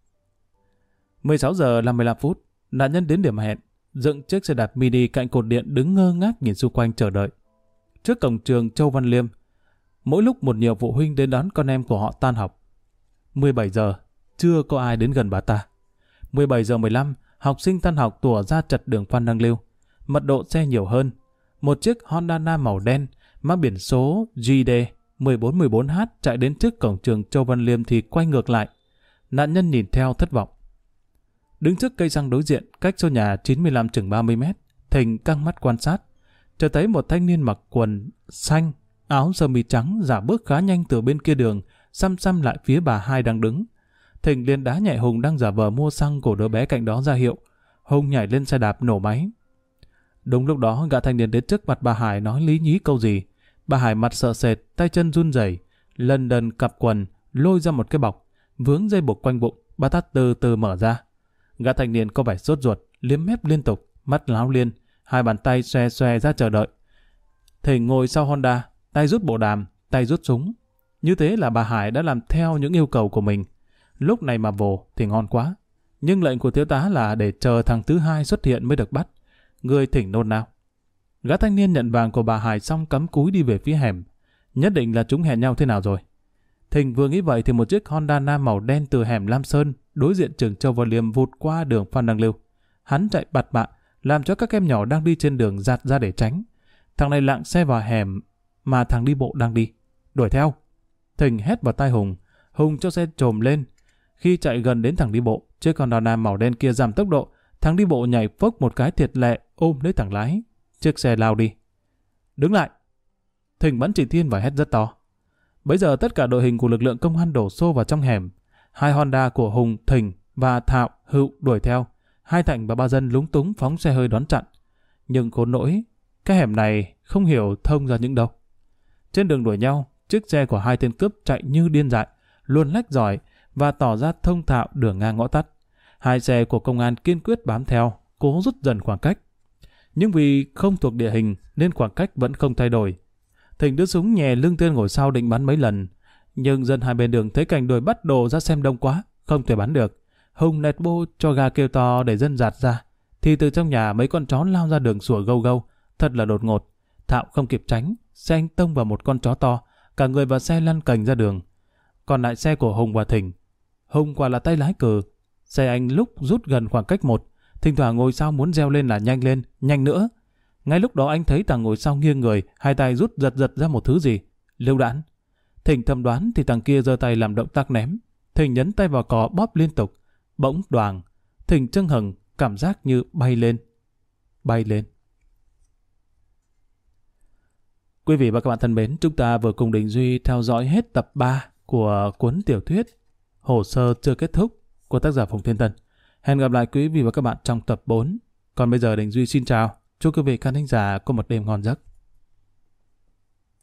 16 giờ 55 phút, nạn nhân đến điểm hẹn, dựng chiếc xe đạp mini cạnh cột điện đứng ngơ ngác nhìn xung quanh chờ đợi. Trước cổng trường Châu Văn Liêm, mỗi lúc một nhiều phụ huynh đến đón con em của họ tan học. 17 giờ, chưa có ai đến gần bà ta. 17 giờ 15, học sinh tan học tủa ra chật đường Phan Đăng Lưu. Mật độ xe nhiều hơn. Một chiếc Honda Nam màu đen, mang biển số GD 1414H chạy đến trước cổng trường Châu Văn Liêm thì quay ngược lại. Nạn nhân nhìn theo thất vọng. Đứng trước cây xăng đối diện, cách số nhà 95 chừng 30 mét, Thình căng mắt quan sát. Chợt thấy một thanh niên mặc quần xanh, áo sơ mi trắng dạo bước khá nhanh từ bên kia đường, xăm xăm lại phía bà hai đang đứng. Thình liền đá nhẹ Hùng đang giả vờ mua xăng của đứa bé cạnh đó ra hiệu. Hùng nhảy lên xe đạp nổ máy. Đúng lúc đó gã thanh niên đến trước mặt bà Hải nói lý nhí câu gì. Bà Hải mặt sợ sệt, tay chân run rẩy, lần đần cặp quần, lôi ra một cái bọc, vướng dây buộc quanh bụng, bà ta từ từ mở ra. Gã thanh niên có vẻ sốt ruột, liếm mép liên tục, mắt láo liên, hai bàn tay xoe xoe ra chờ đợi. Thình ngồi sau Honda, tay rút bộ đàm, tay rút súng. Như thế là bà Hải đã làm theo những yêu cầu của mình. Lúc này mà vồ thì ngon quá. Nhưng lệnh của thiếu tá là để chờ thằng thứ hai xuất hiện mới được bắt. Người Thỉnh nôn nao. Gã thanh niên nhận vàng của bà Hải xong cắm cúi đi về phía hẻm. Nhất định là chúng hẹn nhau thế nào rồi. Thình vừa nghĩ vậy thì một chiếc Honda Nam màu đen từ hẻm Lam Sơn đối diện trường Châu Văn Liêm vụt qua đường Phan Đăng Lưu. Hắn chạy bạt bạ, làm cho các em nhỏ đang đi trên đường giạt ra để tránh. Thằng này lạng xe vào hẻm mà thằng đi bộ đang đi. Đuổi theo. Thình hét vào tai Hùng. Hùng cho xe trồm lên. Khi chạy gần đến thằng đi bộ, chiếc Honda Nam màu đen kia giảm tốc độ. Thằng đi bộ nhảy phốc một cái thiệt lẹ ôm lấy thằng lái. Chiếc xe lao đi. Đứng lại. Thình bắn chỉ thiên và hét rất to. Bấy giờ tất cả đội hình của lực lượng công an đổ xô vào trong hẻm. Hai Honda của Hùng, Thình và Thạo, Hữu đuổi theo. Hai Thạnh và Ba Dân lúng túng phóng xe hơi đón chặn. Nhưng khốn nỗi, cái hẻm này không hiểu thông ra những đâu. Trên đường đuổi nhau, chiếc xe của hai tên cướp chạy như điên dại, luôn lách giỏi và tỏ ra thông thạo đường ngang ngõ tắt. Hai xe của công an kiên quyết bám theo, cố rút dần khoảng cách. Nhưng vì không thuộc địa hình nên khoảng cách vẫn không thay đổi. Thịnh đưa súng nhè lưng tên ngồi sau định bắn mấy lần. Nhưng dân hai bên đường thấy cảnh đuổi bắt đồ ra xem đông quá, không thể bắn được. Hùng nẹt bô cho gà kêu to để dân dạt ra. Thì từ trong nhà mấy con chó lao ra đường sủa gâu gâu. Thật là đột ngột. Thạo không kịp tránh, xe anh tông vào một con chó to. Cả người và xe lăn cành ra đường. Còn lại xe của Hùng và Thịnh. Hùng quả là tay lái cừ. Xe anh lúc rút gần khoảng cách một. Thỉnh thoảng ngồi sau muốn reo lên là nhanh lên, nhanh nữa. Ngay lúc đó anh thấy thằng ngồi sau nghiêng người, hai tay rút giật giật ra một thứ gì. Lựu đạn. Thịnh thầm đoán thì thằng kia giơ tay làm động tác ném. Thịnh nhấn tay vào cò bóp liên tục. Bỗng đoàng. Thịnh chưng hừng, cảm giác như bay lên. Bay lên. Quý vị và các bạn thân mến, chúng ta vừa cùng Đình Duy theo dõi hết tập 3 của cuốn tiểu thuyết Hồ sơ chưa kết thúc của tác giả Phùng Thiên Tân. Hẹn gặp lại quý vị và các bạn trong tập 4. Còn bây giờ Đình Duy xin chào. Chúc quý vị khán thính giả có một đêm ngon giấc.